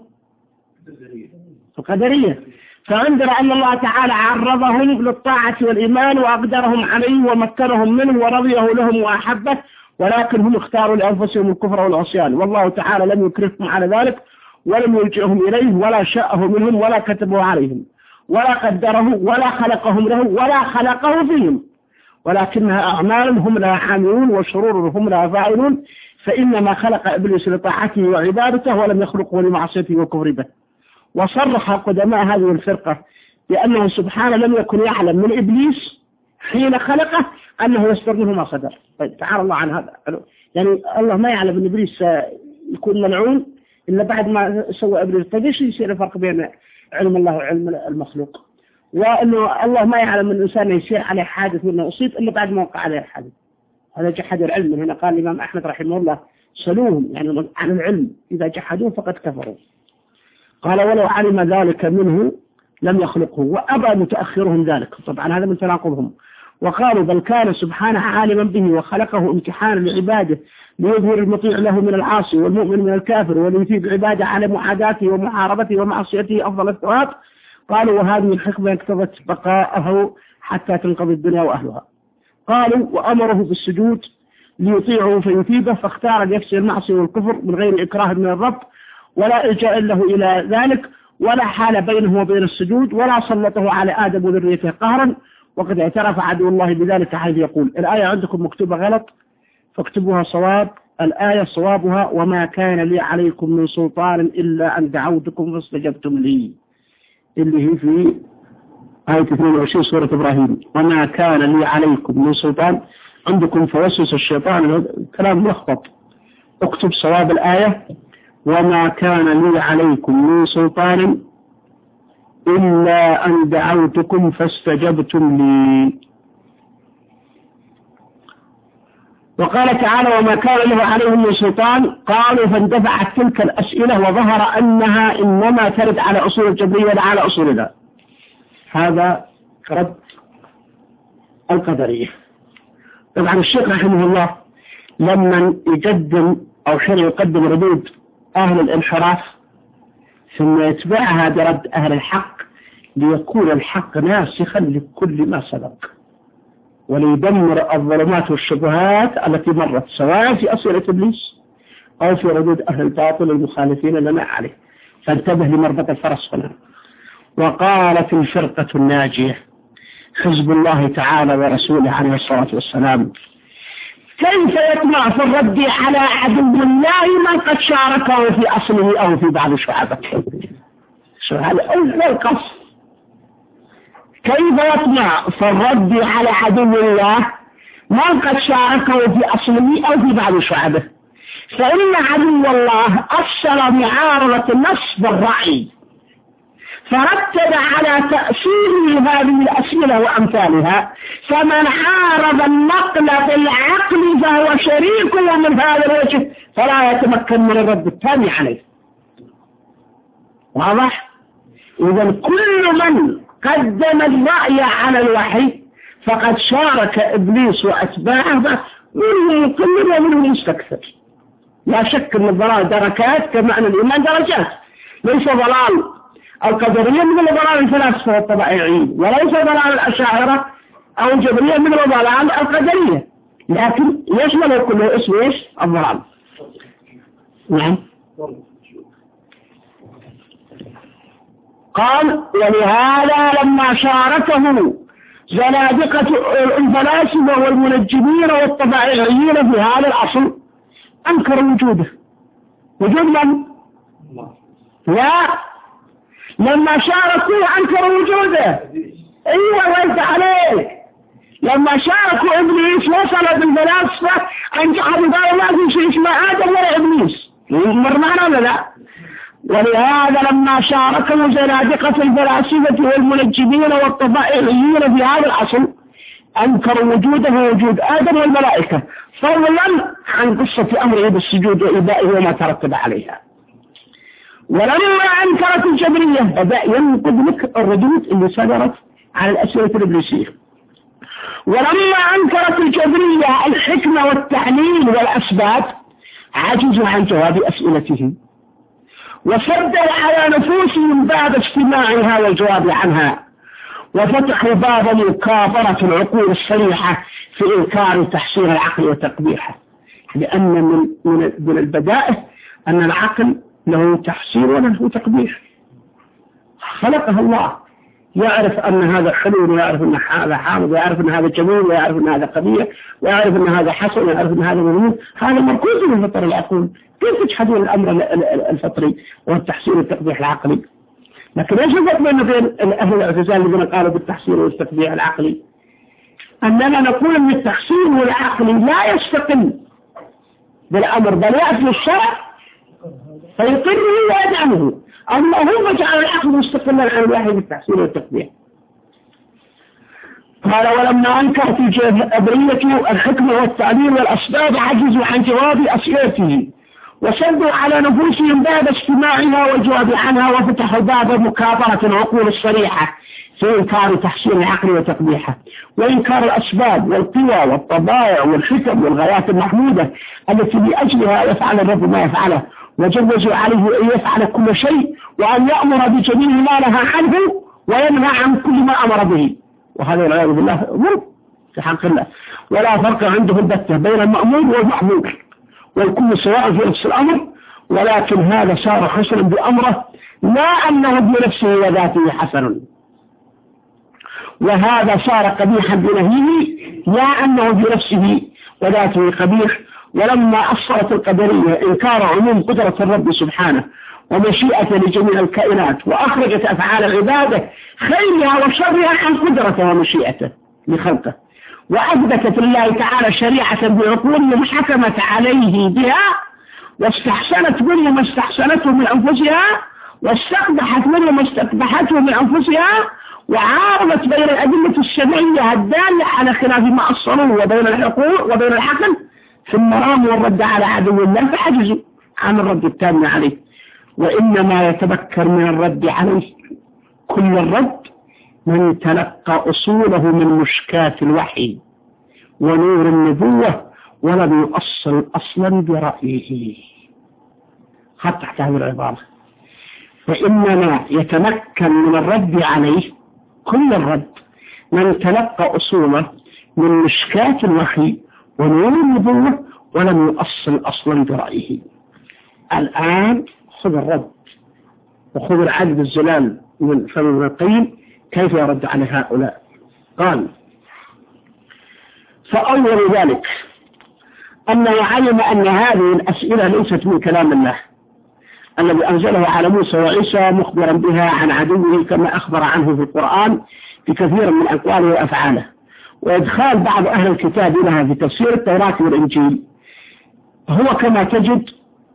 القدرية. فعندنا أن الله تعالى عرضهم للطاعة والإيمان وأقدرهم عليه ومكنهم منه ورضيه لهم وأحبه، ولكن هم اختاروا لأنفسهم الكفر والعصيان، والله تعالى لم يكرههم على ذلك ولم يلجئهم إليه ولا شاءه منهم ولا كتبه عليهم ولا قدره ولا خلقهم له ولا خلقه فيهم، ولكنها أعمال هم لها عاملون وشرور هم لها فاعلون. فإنما خلق إبليس لطاعته وعبادته ولم يخلقه لمعصيته وكفر به. وصرح قدماء هذه الفرقة بأنه سبحانه لم يكن يعلم من إبليس حين خلقه أنه يصدر منه ما صدر. طيب تعالى الله عن هذا، يعني الله ما يعلم أن إبليس يكون ملعون إلا بعد ما سوى إبليس. طيب إيش يصير الفرق بين علم الله وعلم المخلوق؟ وأنه الله ما يعلم من الإنسان يصير عليه حادث وأنه أصيب إلا بعد ما وقع عليه الحادث. هذا جحد العلم. من هنا قال الإمام أحمد رحمه الله سلوهم يعني عن العلم، إذا جحدوه فقد كفروا. قال ولو علم ذلك منه لم يخلقه، وأبى متأخرهم ذلك، طبعا هذا من تناقضهم. وقالوا بل كان سبحانه عالما به وخلقه امتحانا لعباده ليظهر المطيع له من العاصي والمؤمن من الكافر وليثيب عباده على معاداته ومحاربته ومعصيته أفضل الثواب. قالوا وهذه الحكمة اقتضت بقاءه حتى تنقضي الدنيا وأهلها. قالوا وأمره بالسجود ليطيعه فيثيبه، فاختار لنفسه المعصية والكفر من غير إكراه من الرب، ولا إلجاء له إلى ذلك، ولا حال بينه وبين السجود، ولا سلطه على آدم وذريته قهرا، وقد اعترف عدو الله بذلك حيث يقول. الآية عندكم مكتوبة غلط فاكتبوها صواب. الآية صوابها وما كان لي عليكم من سلطان إلا أن دعوتكم فاستجبتم لي، اللي هي في آية اثنين وعشرين سورة إبراهيم. وما كان لي عليكم من سلطان، عندكم فوسوس الشيطان كلام ملخبط، اكتب صواب الآية وما كان لي عليكم من سلطان إلا أن دعوتكم فاستجبتم لي. وقال تعالى وما كان له عليهم من سلطان. قالوا فاندفعت تلك الأسئلة وظهر أنها إنما ترد على أصول الجبرية لا على أصولنا. هذا رد القدرية. طبعا الشيخ رحمه الله لما يقدم أو شرع يقدم ردود أهل الانحراف ثم يتبعها برد أهل الحق ليكون الحق ناسخا لكل ما سبق وليدمر الظلمات والشبهات التي مرت سواء في أسئلة إبليس أو في ردود أهل الباطل المخالفين لنا عليه. فانتبه لمربط الفرس هنا. وقالت الفرقة الناجية حزب الله تعالى ورسوله عليه الصلاة والسلام كيف يطمع في الرد على عدو الله من قد شاركه في أصله أو في بعض شعبه. هذا أول قصد. كيف يطمع في الرد على عدو الله من قد شاركه في أصله أو في بعض شعبه، فإن عدو الله أصل معارضة النص بالرأي فرتب على تأثير هذه الأسئلة وأمثالها، فمن عارض النقل بالعقل فهو شريك من هذا الوجه فلا يتمكن من الرد التالي عليه. واضح؟ إذا كل من قدم الرأي على الوحي فقد شارك إبليس وأتباعه، منهم يقلل ومنهم يستكثر. لا شك أن الضلال دركات كما أن الإيمان درجات. ليس ضلال القدرية من ضلال الفلاسفة والطبائعيين، وليس ضلال الأشاعرة أو الجبرية من ضلال القدرية، لكن يشمل كله اسم إيش؟ الضلال. نعم. قال ولهذا لما شاركه زنادقة الفلاسفة والمنجمين والطبائعيين في هذا الأصل أنكر وجوده. وجود من؟ لا، لما شاركوا أنكروا وجوده. أيوة وانت عليك. لما شاركوا إبليس وصل بالفلاسفة أن جعلوا قالوا ما في شيء اسمه آدم ولا إبليس. مر معنا ولا لا؟ ولهذا لما شاركوا زنادقة الفلاسفة والمنجمين والطبائعيين في هذا الأصل أنكروا وجوده ووجود آدم والملائكة، فضلا عن قصة أمره بالسجود وإبائه وما ترتب عليها. ولما أنكرت الجبرية بدأ ينقذ لك الردود اللي صدرت على الأسئلة الإبليسية. ولما أنكرت الجبرية الحكمة والتعليل والأسباب عجزوا عن جواب أسئلته وسدوا على نفوسهم باب اجتماعها والجواب عنها، وفتحوا باب مكابرة العقول الصريحة في إنكار تحسين العقل وتقبيحه، لأن من, من, من البدائه أن العقل له تحسين وله تقبيح. خلقها الله، يعرف أن هذا حلو ويعرف أن هذا حامض ويعرف أن هذا جميل ويعرف أن هذا قبيح ويعرف أن هذا حسن ويعرف أن هذا مميز. هذا مركوز من فطر العقول. كيف تجحدون الأمر الفطري والتحسين والتقبيح العقلي؟ لكن ايش الفرق بين أهل الاعتزال الذين قالوا بالتحسين والتقبيح العقلي؟ أننا نقول أن التحسين والعقلي لا يستقل بالأمر بل يأتي الشرع فيقره ويدعمه. أما هو جعل العقل مستقلا عن الوحي بالتحسين والتقبيح. قال ولما أنكرت الجبرية الحكمة والتعليل والأسباب عجزوا عن جواب أسئلته وسدوا على نفوسهم باب استماعها والجواب عنها، وفتحوا باب مكابرة العقول الصريحة في إنكار تحسين العقل وتقبيحه، وإنكار الأسباب والقوى والطبائع والحكم والغايات المحمودة التي لأجلها يفعل الرب ما يفعله، وجوزوا عليه أن يفعل كل شيء، وأن يأمر بجميع ما نهى عنه وينهى عن كل ما أمر به. وهذا والعياذ بالله ظلم في حق الله، ولا فرق عنده البتة بين المأمور والمحمود، والكل سواء في نفس الأمر، ولكن هذا صار حسنا بأمره لا أنه بنفسه وذاته حسن، وهذا صار قبيحا بنهيه لا أنه بنفسه وذاته قبيح. ولما أصلت القدرية إنكار عموم قدرة الرب سبحانه ومشيئته لجميع الكائنات، وأخرجت أفعال العبادة خيرها وشرها عن قدرته ومشيئته لخلقه، وأثبتت لله تعالى شريعة بعقولهم حكمت عليه بها، واستحسنت منه ما استحسنته من أنفسها، واستقبحت منه ما استقبحته من أنفسها، وعارضت بين الأدلة الشرعية الدالة على خلاف ما أصلوه وبين الحقوق وبين الحكم، ثم راموا الرد على عدو الله فحجزوا عن الرد التام عليه. وإنما يتبكر من الرد عليه كل الرد من تلقى أصوله من مشكات الوحي ونور النبوة ولم يؤصل أصلا برأيه. حتى تحت هذه العبارة، وإنما يتمكن من الرد عليه كل الرد من تلقى أصوله من مشكات الوحي ونور النبوة ولم يؤصل أصلا برأيه. الآن خذ الرد وخذ العدد الزلال من فم ابن القيم كيف يرد على هؤلاء. قال: فأول ذلك أنه علم أن هذه الأسئلة ليست من كلام الله الذي أنزله على موسى وعيسى مخبرا بها عن عدوه كما أخبر عنه في القرآن في كثير من أقواله وأفعاله، وإدخال بعض أهل الكتاب لها في تفسير التوراة والإنجيل هو كما تجد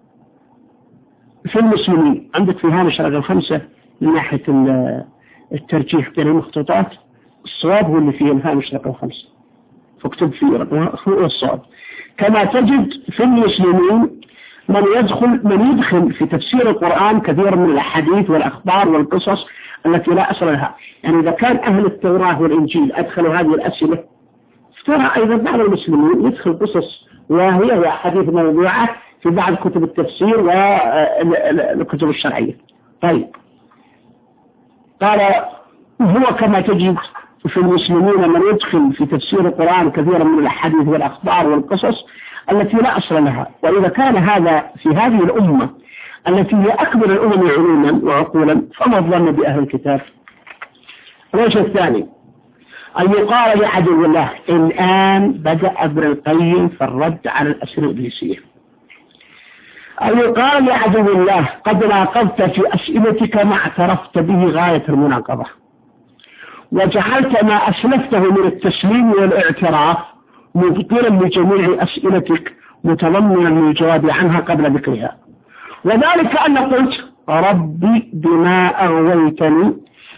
في المسلمين. عندك في هامش رقم خمسة من ناحية الترجيح بين المخطوطات، الصواب هو اللي فيه الهامش رقم خمسة، فاكتب فيه رقم الصواب. كما تجد في المسلمين من يدخل من يدخل في تفسير القرآن كثير من الأحاديث والأخبار والقصص التي لا أصل لها. يعني إذا كان أهل التوراة والإنجيل أدخلوا هذه الأسئلة، ترى أيضا بعض المسلمين يدخل قصص وهي وأحاديث موضوعة في بعض كتب التفسير والكتب الشرعية. طيب، قال: هو كما تجد في المسلمين من يدخل في تفسير القرآن كثيرا من الأحاديث والأخبار والقصص التي لا أصل لها. وإذا كان هذا في هذه الأمة التي هي أكبر الأمم علوما وعقولا، فما الظن بأهل الكتاب؟ الوجه الثاني أن يقال لعدو الله: الآن بدأ ابن القيم في الرد على الأسئلة الإبليسية. أن يقال لعدو الله: قد ناقضت في أسئلتك ما اعترفت به غاية المناقضة، وجعلت ما أسلفته من التسليم والاعتراف مبطلا لجميع أسئلتك متضمنا للجواب عنها قبل ذكرها، وذلك أن قلت: ربي بما أغويتني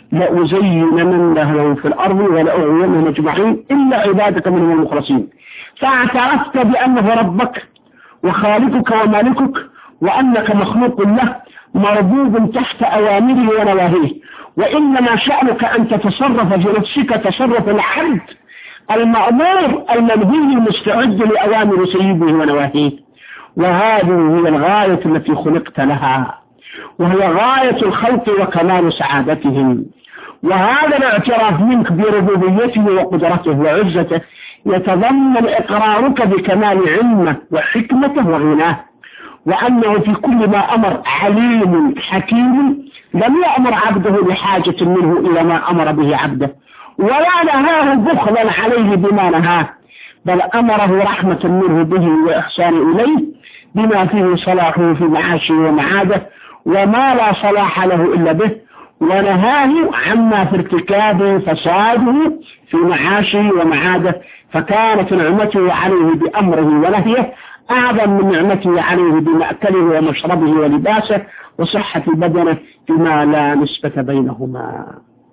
لأزينن لهم في الأرض ولأغوينهم أجمعين إلا عبادك منهم المخلصين، فاعترفت بأنه ربك وخالقك ومالكك، وأنك مخلوق له مربوب تحت أوامره ونواهيه، وإنما شأنك أن تتصرف في نفسك تصرف العبد المأمور المنهي المستعد لأوامر سيده ونواهيه. وهذه هي الغاية التي خلقت لها، وهي غاية الخلق وكمال سعادتهم. وهذا الاعتراف منك بربوبيته وقدرته وعزته يتضمن إقرارك بكمال علمه وحكمته وغناه، وأنه في كل ما أمر عليم حكيم، لم يأمر عبده بحاجة منه إلى ما أمر به عبده، ولا نهاه بخلا عليه بما نهاه، بل أمره رحمة منه به وإحسان إليه بما فيه صلاحه في معاشه ومعاده، وما لا صلاح له إلا به، ونهاه عما في ارتكابه فساده في معاشه ومعاده. فكانت نعمته عليه بأمره ونهيه أعظم من نعمته عليه بمأكله ومشربه ولباسه وصحة بدنه بما لا نسبة بينهما.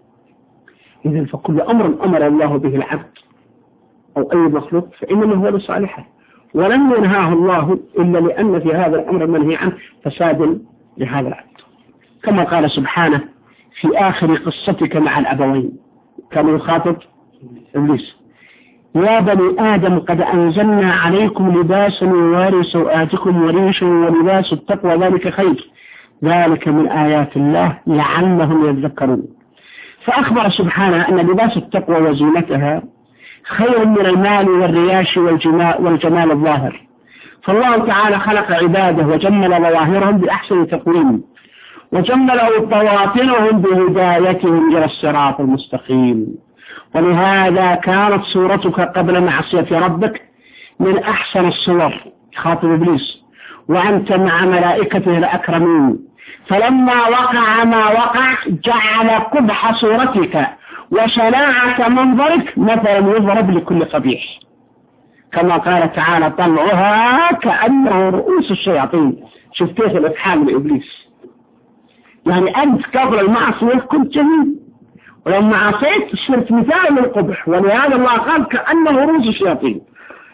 إذن فكل أمر أمر الله به العبد أو أي مخلوق فإنما هو لصالحه، ولم ينهاه الله إلا لأن في هذا الأمر المنهي عنه فساد لهذا العبد، كما قال سبحانه في آخر قصتك مع الأبوين كان يخاطب إبليس: يا بني آدم قد أنزلنا عليكم لباسا يواري سوآتكم وريشا ولباس التقوى ذلك خير ذلك من آيات الله لعلهم يذكرون. فأخبر سبحانه أن لباس التقوى وزينتها خير من المال والرياش والجمال الظاهر، فالله تعالى خلق عباده وجمل ظواهرهم بأحسن تقويم، وجمل بواطنهم بهدايتهم إلى الصراط المستقيم. ولهذا كانت صورتك قبل معصية ربك من أحسن الصور، خاطب إبليس، وأنت مع ملائكته الأكرمين، فلما وقع ما وقع جعل قبح صورتك وشناعة منظرك مثلا يضرب لكل قبيح، كما قال تعالى: طلعها كأنه رؤوس الشياطين. شوف كيف الإفحام لإبليس، يعني أنت قبل المعصية كنت جميل، ولما عصيت صرت مثال للقبح، ولهذا الله قال كأنه رؤوس الشياطين.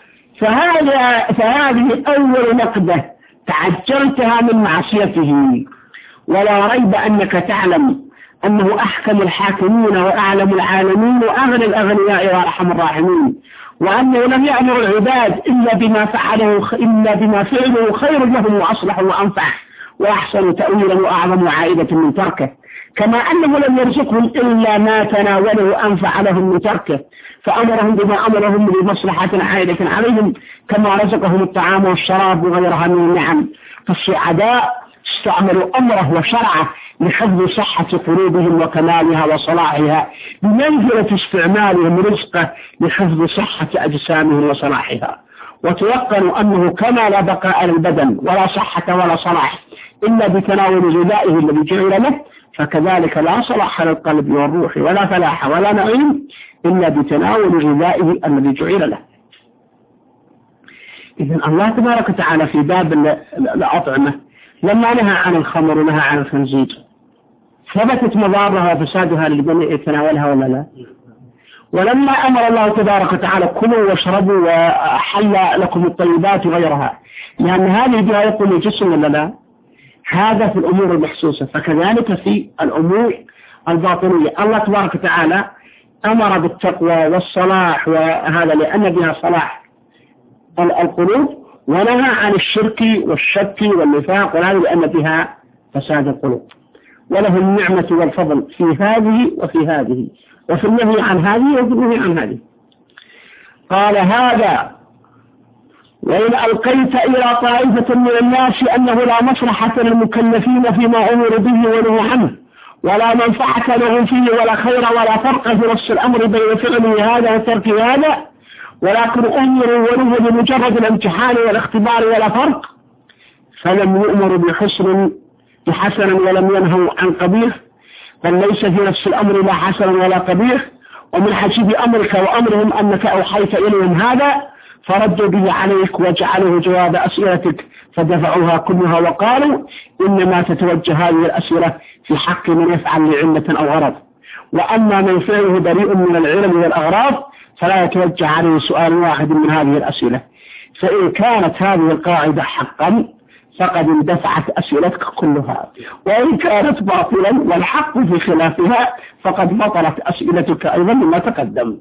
فهذا فهذه أول نقدة تعجلتها من معصيته، ولا ريب أنك تعلم أنه أحكم الحاكمين وأعلم العالمين وأغنى الأغنياء وأرحم الراحمين، وأنه لم يأمر العباد إلا بما فعله إلا بما فعله خير لهم وأصلح وأنفع وأحسن تأويلا وأعظم عائدة من تركه، كما أنه لم يرزقهم إلا ما تناوله أنفع لهم من تركه، فأمرهم بما أمرهم بمصلحة عائدة عليهم، كما رزقهم الطعام والشراب وغيرها من النعم. فالسعداء استعملوا أمره وشرعه لحفظ صحة قلوبهم وكمالها وصلاحها، بمنزلة استعمالهم رزقه لحفظ صحة أجسامهم وصلاحها. وتيقنوا أنه كما لا بقاء للبدن ولا صحة ولا صلاح إلا بتناول غذائه الذي جعل له، فكذلك لا صلاح للقلب والروح ولا فلاح ولا نعيم إلا بتناول غذائه الذي جعل له. إذن الله تبارك وتعالى في باب الأطعمة لما نهى عن الخمر ونهى عن الخنزير ثبتت مضارها وفسادها للجميع يتناولها ولا لا؟ ولما أمر الله تبارك وتعالى كلوا واشربوا وحل لكم الطيبات وغيرها، لأن هذه بها يقوم الجسم ولا لا؟ هذا في الأمور المحسوسة، فكذلك في الأمور الباطنية. الله تبارك وتعالى أمر بالتقوى والصلاح، وهذا لأن بها صلاح القلوب، ونهى عن الشرك والشك والنفاق، وهذا لأن بها فساد القلوب. وله النعمة والفضل في هذه وفي هذه، وفي النهي عن هذه وفي النهي عن هذه. قال: هذا وإن ألقيت إلى طائفة من الناس أنه لا مصلحة للمكلفين فيما أمر به ونهوا عنه، ولا منفعة لهم فيه ولا خير ولا فرق في نص الأمر بين فعله هذا وترك هذا، ولكن أمروا ونهوا بمجرد الامتحان والاختبار ولا فرق، فلم يؤمروا بحسن بحسن ولم ينهوا عن قبيح، بل ليس في نفس الأمر لا حسن ولا قبيح. ومن حسب أمرك وأمرهم أنك أوحيت إليهم هذا فردوا به عليك وجعلوه جواب أسئلتك، فدفعوها كلها وقالوا إنما تتوجه هذه الأسئلة في حق من يفعل لعلة أو غرض، وأما من فعله بريء من العلم والأغراض فلا يتوجه عليه سؤال واحد من هذه الأسئلة. فإن كانت هذه القاعدة حقا فقد اندفعت أسئلتك كلها، وإن كانت باطلا والحق في خلافها فقد بطلت أسئلتك أيضا مما تقدم.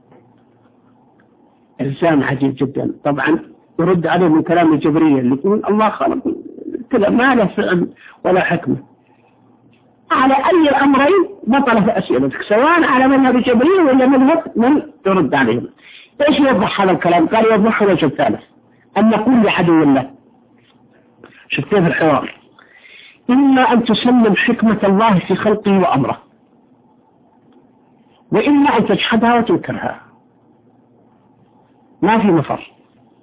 إنسان عجيب جدا. طبعا يرد عليه من كلام الجبرية اللي يقول الله خلق كذا ما له فعل ولا حكمة. على أي الأمرين بطلت أسئلتك، سواء على مذهب الجبرية ولا مذهب من يرد عليهم. إيش يوضح هذا الكلام؟ قال يوضح وجه الثالث، أن نقول لعدو الله. شوف كيف الحوار: إما أن تسلم حكمة الله في خلقه وأمره، وإما أن تجحدها وتنكرها، ما في مفر.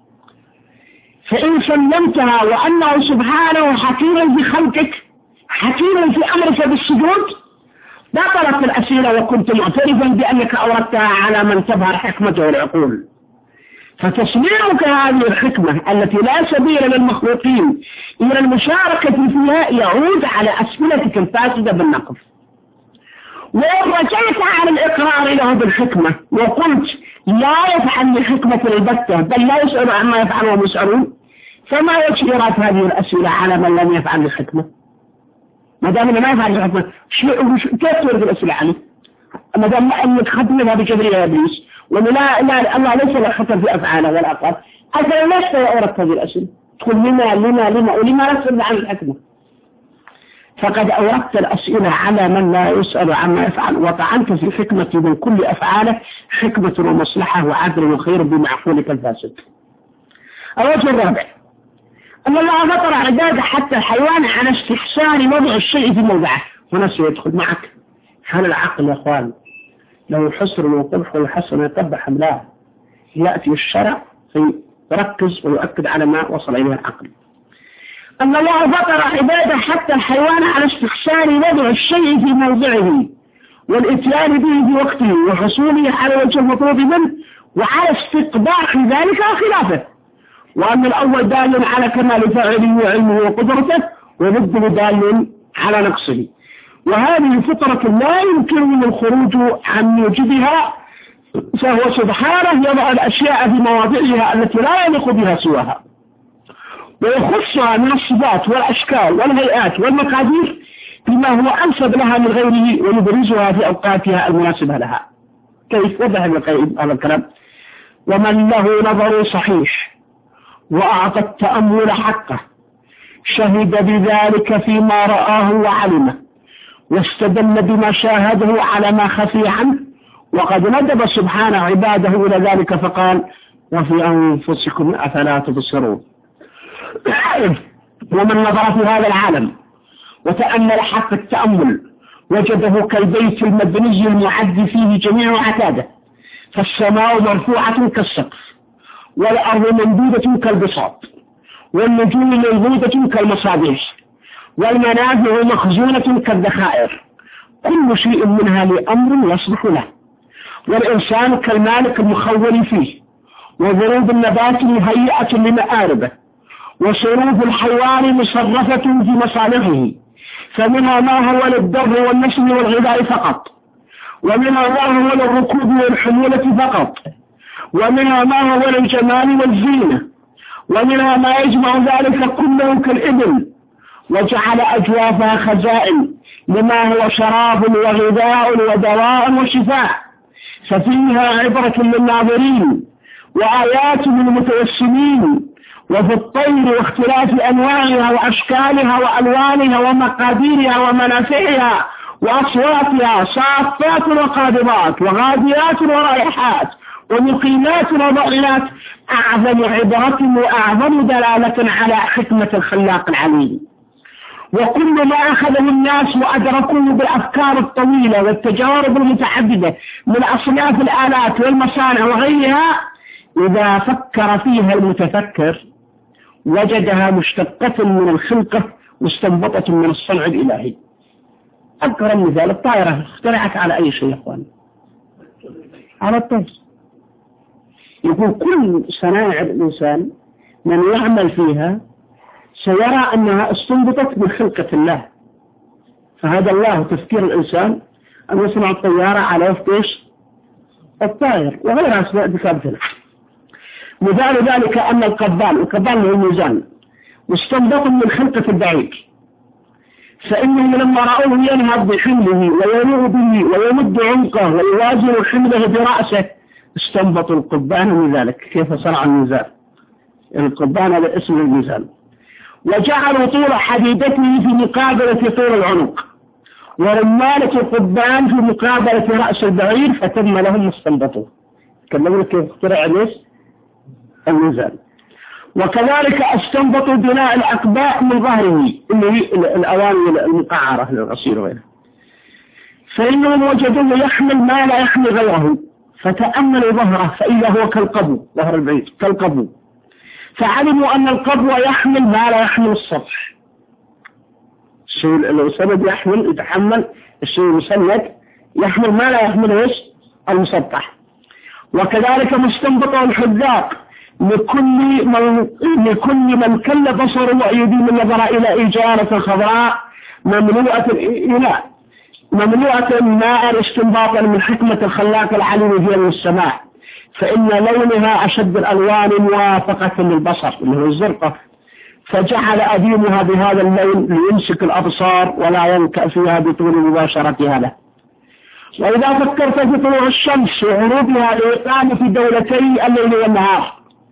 فإن سلمتها وأنه سبحانه حكيم في خلقك حكيم في أمرك بالسجود بطلت الأسئلة، وكنت معترفا بأنك أوردتها على من تظهر حكمته العقول. فتسليمك هذه الحكمة التي لا سبيل للمخلوقين إلى المشاركة فيها يعود على أسئلتك الفاسدة بالنقف. وإن رجعت على الإقرار له بالحكمة وقلت لا يفعل الحكمة البتة بل لا يسأل عما يفعله ويسألون، فما وجه إيراد هذه الأسئلة على من لم يفعل الحكمة؟ ما دام ما يفعل الحكمة كيف تورد الأسئلة عليه؟ ما دام أنك ختمها بجبرية يا إبليس ولا لا, لا الله ليس له خطر في أفعاله ولا أقل، أصلا ليش أوردت هذه الأسئلة؟ تقول لما لما لما ولما نسأل عن الحكمة؟ فقد أوردت الأسئلة على من لا يسأل عما يفعل، وطعنت في حكمة من كل أفعاله حكمة ومصلحة وعدل وخير بمعقولك الفاسد. الوجه الرابع أن الله فطر عباده حتى الحيوان على استحسان وضع الشيء في موضعه. هنا سيدخل معك هل العقل يا أخوان لو حسر وقبح والحسن يقبح أم لا؟ يأتي الشرع فيركز ويؤكد على ما وصل إليه العقل. أن الله فطر عباده حتى الحيوان على استحسان وضع الشيء في موضعه والإتيان به في وقته وحصوله على وجه المطلوب منه وعلى استقباح ذلك وخلافه، وأن الأول دال على كمال فاعله وعلمه وقدرته وضده دال على نقصه، وهذه فطرة لا يمكن الخروج عن موجبها، فهو سبحانه يضع الأشياء في مواضعها التي لا يليق بها سواها، ويخصها من الصفات والأشكال والهيئات والمقادير بما هو أنسب لها من غيره ويبرزها في أوقاتها المناسبة لها. كيف وضح هذا الكلام؟ ومن له نظر صحيح وأعطى التأمل حقه شهد بذلك فيما رآه وعلمه واستدل بما شاهده على ما خفي عنه، وقد ندب سبحانه عباده إلى ذلك فقال وفي أنفسكم أفلا تبصرون. ومن نظر في هذا العالم وتأمل حق التأمل وجده كالبيت المبني المعد فيه جميع عتاده، فالسماء مرفوعة كالسقف والأرض ممدودة كالبساط والنجوم موجودة كالمصابيح والمنافع مخزونة كالذخائر، كل شيء منها لأمر يصلح له، والإنسان كالمالك المخول فيه، وضروب النبات مهيئة لمآربه، وصروف الحيوان مصرفة في مصالحه، فمنها ما هو للضر والنسل والغذاء فقط، ومنها ما هو للركوب والحمولة فقط، ومنها ما هو للجمال والزينة، ومنها ما يجمع ذلك كله كالإبل، وجعل أجوافها خزائن لما هو شراب وغذاء ودواء وشفاء، ففيها عبرة للناظرين وآيات للمتوسمين، وفي الطير واختلاف أنواعها وأشكالها وألوانها ومقاديرها ومنافعها وأصواتها صافات وقادرات وغاديات ورائحات ومقيمات وضائلات، أعظم عبرة وأعظم دلالة على حكمة الخلاق العليم. وكل ما أخذه الناس وأدركوه بالأفكار الطويلة والتجارب المتعددة من أصناف الآلات والمصانع وغيرها، إذا فكر فيها المتفكر وجدها مشتقة من الخلقة مستنبطة من الصنع الإلهي. أذكر المثال الطائرة اخترعت على أي شيء يا أخوان؟ على الطير. يقول كل صنائع الإنسان من يعمل فيها سيرى أنها استنبطت من خلقة الله، فهذا الله تفكير الإنسان أن يصنع الطيارة على وفق الطائر وغيرها بكاملة. مثال ذلك أن القبال القبال هو الميزان مستنبط من خلقة البعير، فإنهم لما رأوه ينهض بحمله وينوء به ويمد عنقه ويوازن حمله برأسه استنبطوا القبان من ذلك كيف صنع الميزان، القبان هذا اسم الميزان، وجعلوا طول حديدته في مقابلة طول العنق ورمالة القبان في مقابلة رأس البعير، فتم لهم استنبطوا. كلمنا كيف اخترع ليش الميزان. وكذلك استنبطوا بناء الأقباء من ظهره اللي هي الأواني المقعرة للعصير وغيرها، فإنهم وجدوه يحمل ما لا يحمل غيره، فتأملوا ظهره فإذا هو كالقبو، ظهر البعير كالقبو، فعلموا أن القبو يحمل ما لا يحمل السطح. الشيء المسند يحمل يتحمل، الشيء المسند يحمل ما لا يحمله المسطح. وكذلك مستنبطه الحذاق لكل من لكل من كل بصره وأيديه من نظر إلى إجارة خضراء مملوءة الإناء، مملوءة ماء استنباطا من حكمة الخلاق العليم في علم السماء، فإن لونها أشد الألوان موافقة للبصر اللي هو الزرقة، فجعل أديمها بهذا اللون ليمسك الأبصار ولا ينكأ فيها بطول مباشرتها له. وإذا فكرت في طلوع الشمس وغروبها لإقامة دولتي الليل والنهار،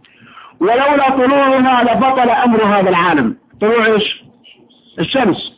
ولولا طلوعها لبطل أمر هذا العالم. طلوع الشمس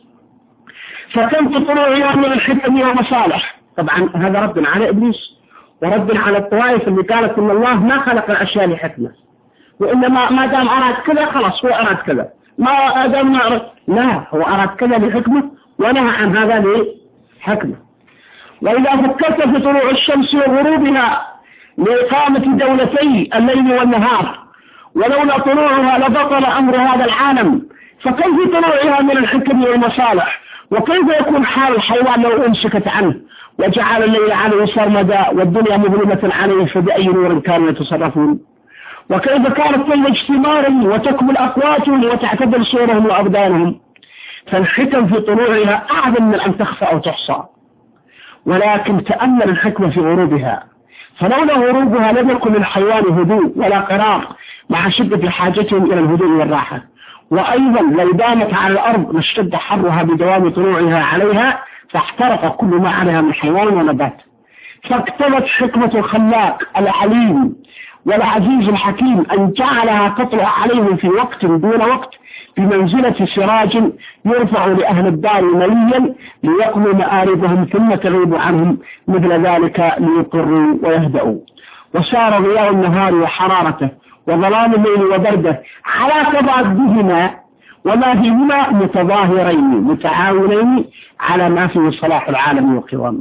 فكنت طلوعها من الحكم والمصالح. طبعا هذا رد على إبليس ورد على الطوائف اللي قالت إن الله ما خلق الأشياء لحكمة، وإنما ما دام أراد كذا خلاص هو أراد كذا، ما دام ما أراد، لا هو أراد كذا لحكمة ونهى عن هذا لحكمة. وإذا فكرت في طلوع الشمس وغروبها لإقامة دولتي الليل والنهار، ولولا طلوعها لبطل أمر هذا العالم، فكيف طلوعها من الحكم والمصالح؟ وكيف يكون حال الحيوان لو أمسكت عنه وجعل الليل عليه سرمدا والدنيا مظلمة عليه، فبأي نور كانوا يتصرفون؟ وكيف كانت تلج ثمارهم وتكمل أقواتهم وتعتدل صورهم وأبدانهم؟ فالحكم في طلوعها أعظم من أن تخفى أو تحصى. ولكن تأمل الحكمة في غروبها، فلولا غروبها لم يكن للحيوان هدوء ولا قرار مع شدة حاجتهم إلى الهدوء والراحة. وأيضا لو دامت على الأرض لاشتد حرها بدوام طلوعها عليها، فاحترق كل ما عليها من حيوان ونبات. فاقتضت حكمة الخلاق العليم والعزيز الحكيم أن جعلها تطلع عليهم في وقت دون وقت بمنزلة سراج يرفع لأهل الدار مليا ليقضوا مآربهم ثم تغيب عنهم مثل ذلك ليقروا ويهدأوا. وسار ضياء النهار وحرارته وظلام الليل وبرده على تضادهما وما فيهما متظاهرين متعاونين على ما فيه صلاح العالم وقوامه.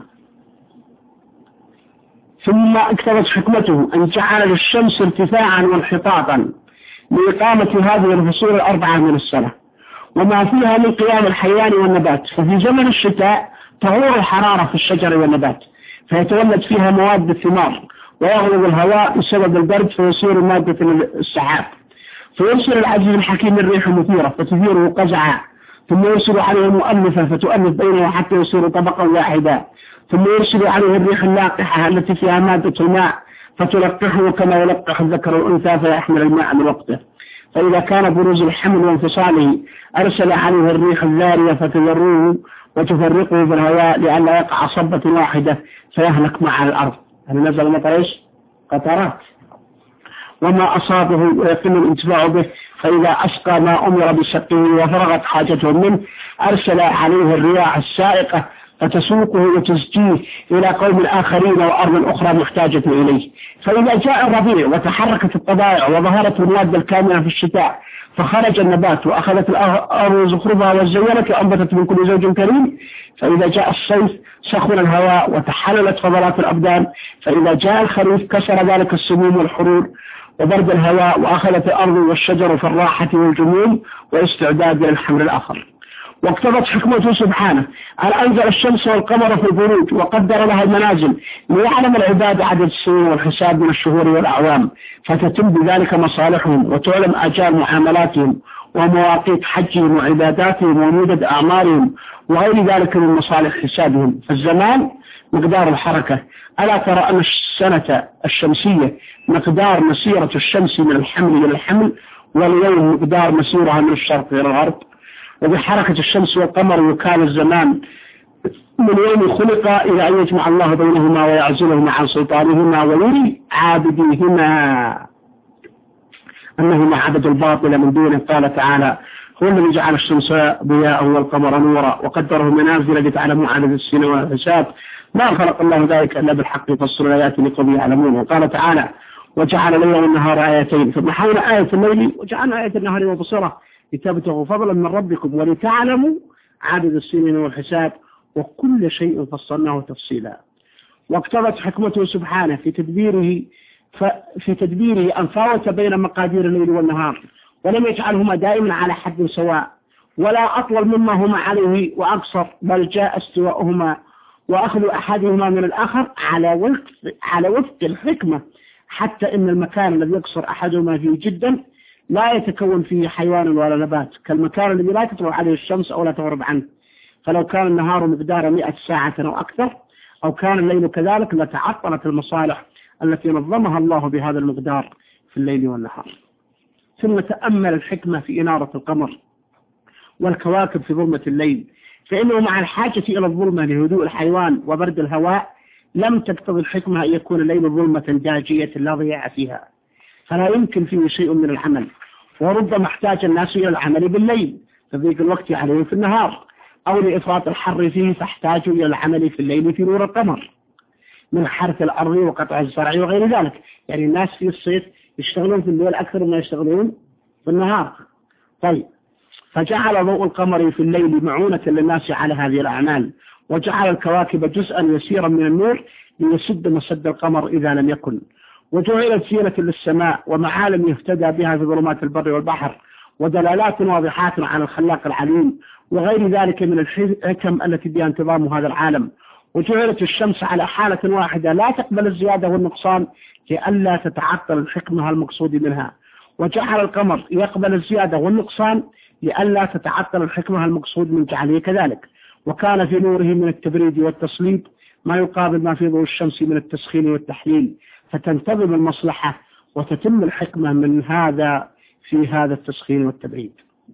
ثم اقتضت حكمته أن جعل للشمس ارتفاعا وانحطاطا لإقامة هذه الفصول الأربعة من السنة وما فيها من قيام الحيوان والنبات. ففي زمن الشتاء تغور الحرارة في الشجر والنبات فيتولد فيها مواد الثمار، ويغلب الهواء بسبب البرد فيصير مادة السحاب، فيرسل العزيز الحكيم الريح المثيرة فتثيره قزعا، ثم يرسل عليه مؤلفة فتؤلف بينه حتى يصير طبقا واحدا، ثم يرسل عليه الريح اللاقحة التي فيها مادة الماء فتلقحه كما يلقح الذكر الأنثى فيحمل الماء من وقته. فإذا كان بروز الحمل وانفصاله أرسل عليه الريح الذارية فتذروه وتفرقه في الهواء لئلا يقع صبة واحدة فيهلك مع الأرض. هل نزل مطر ايش؟ قطرات وما أصابه ويقل الانتفاع به، فإذا أسقى ما أمر بسقه وفرغت حاجته منه أرسل عليه الرياح السائقة فتسوقه وتزجيه إلى قوم آخرين وأرض أخرى محتاجة إليه. فإذا جاء الربيع وتحركت الطبائع وظهرت المادة الكامنة في الشتاء فخرج النبات وأخذت الأرض زخرفها وزينت وأنبتت من كل زوج كريم، فإذا جاء الصيف سخن الهواء وتحللت فضلات الأبدان، فإذا جاء الخريف كسر ذلك السموم والحرور وبرد الهواء وأخذت الأرض والشجر في الراحة والجموم واستعداد للحمل الآخر. واقتضت حكمته سبحانه أن أنزل الشمس والقمر في البروج وقدر لها المنازل ليعلم العباد عدد السنين والحساب من الشهور والأعوام، فتتم بذلك مصالحهم وتعلم آجال معاملاتهم ومواقيت حجهم وعباداتهم ومدد أعمالهم وغير ذلك من مصالح حسابهم. فالزمان مقدار الحركة، ألا ترى أن السنة الشمسية مقدار مسيرة الشمس من الحمل إلى الحمل، واليوم مقدار مسيرها من الشرق إلى الغرب. وبحركة الشمس والقمر يكال الزمان من يوم خلق إلى أن يجمع الله بينهما ويعزلهما عن سلطانهما ويري عابديهما أنهما عبدوا الباطل من دونه. قال تعالى: هو الذي جعل الشمس ضياء والقمر نورا وقدره منازل لتعلموا عدد السنين والحساب ما خلق الله ذلك إلا بالحق يفصل الآيات لقوم يعلمون. وقال تعالى: وجعل الليل والنهار آيتين فمحونا آية الليل وجعلنا آية النهار مبصرة لتبتغوا فضلا من ربكم ولتعلموا عدد السنين والحساب وكل شيء فصلناه تفصيلا. واقتضت حكمته سبحانه في تدبيره في تدبيره أن فاوت بين مقادير الليل والنهار ولم يجعلهما دائما على حد سواء ولا أطول مما هما عليه وأقصر، بل جاء استواؤهما وأخذ أحدهما من الآخر على وفق على وفق الحكمة، حتى إن المكان الذي يقصر أحدهما فيه جدا لا يتكون فيه حيوان ولا نبات كالمكان الذي لا تطلع عليه الشمس أو لا تغرب عنه، فلو كان النهار مقدار مئة ساعة أو أكثر أو كان الليل كذلك لتعطلت المصالح التي نظمها الله بهذا المقدار في الليل والنهار. ثم تأمل الحكمة في إنارة القمر والكواكب في ظلمة الليل، فإنه مع الحاجة إلى الظلمة لهدوء الحيوان وبرد الهواء لم تقتضي الحكمة أن يكون الليل ظلمة داجية لا ضياع فيها، فلا يمكن فيه شيء من العمل، وربما احتاج الناس إلى العمل بالليل تضيق الوقت عليهم في النهار، أو لإفراط الحر فيه فاحتاجوا إلى العمل في الليل في نور القمر من حرث الأرض وقطع الزرع وغير ذلك. يعني الناس في الصيف يشتغلون في الليل أكثر مما يشتغلون في النهار. طيب، فجعل ضوء القمر في الليل معونة للناس على هذه الأعمال، وجعل الكواكب جزءا يسيرا من النور ليسد مسد القمر إذا لم يكن، وجعلت زينة للسماء ومعالم يهتدى بها في ظلمات البر والبحر، ودلالات واضحات على الخلاق العليم، وغير ذلك من الحكم التي بها انتظام هذا العالم. وجعلت الشمس على حالة واحدة لا تقبل الزيادة والنقصان لئلا تتعطل الحكمة المقصود منها، وجعل القمر يقبل الزيادة والنقصان لئلا تتعطل الحكمة المقصود من جعله كذلك. وكان في نوره من التبريد والتصليب ما يقابل ما في ضوء الشمس من التسخين والتحليل، فتنتظم المصلحة وتتم الحكمة من هذا في هذا التسخين والتبريد.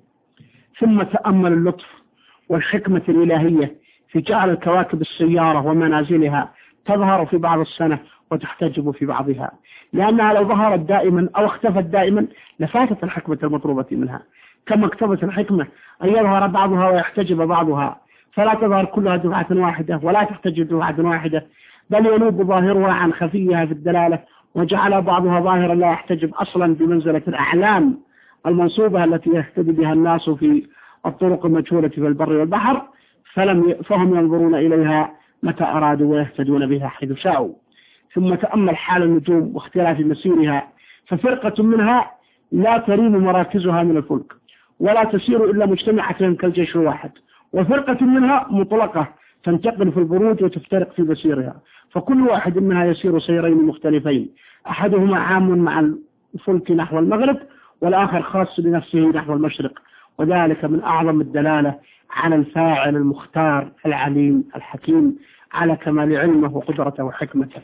ثم تأمل اللطف والحكمة الإلهية في جعل الكواكب السيارة ومنازلها تظهر في بعض السنة وتحتجب في بعضها، لأنها لو ظهرت دائما أو اختفت دائما لفاتت الحكمة المطلوبة منها، كما اقتضت الحكمة أن يظهر بعضها ويحتجب بعضها، فلا تظهر كلها دفعة واحدة ولا تحتجب دفعة واحدة، بل ينوب ظاهرها عن خفيها في الدلالة، وجعل بعضها ظاهرا لا يحتجب أصلا بمنزلة الأعلام المنصوبة التي يهتدي بها الناس في الطرق المجهولة في البر والبحر، فلم فهم ينظرون إليها متى أرادوا ويهتدون بها حيث شاءوا. ثم تأمل حال النجوم واختلاف مسيرها، ففرقة منها لا تريم مراكزها من الفلك ولا تسير إلا مجتمعة كالجيش الواحد، وفرقة منها مطلقة تنتقل في البروج وتفترق في مسيرها، فكل واحد منها يسير سيرين مختلفين، أحدهما عام مع الفلك نحو المغرب والآخر خاص بنفسه نحو المشرق، وذلك من أعظم الدلالة على الفاعل المختار العليم الحكيم على كمال علمه وقدرته وحكمته.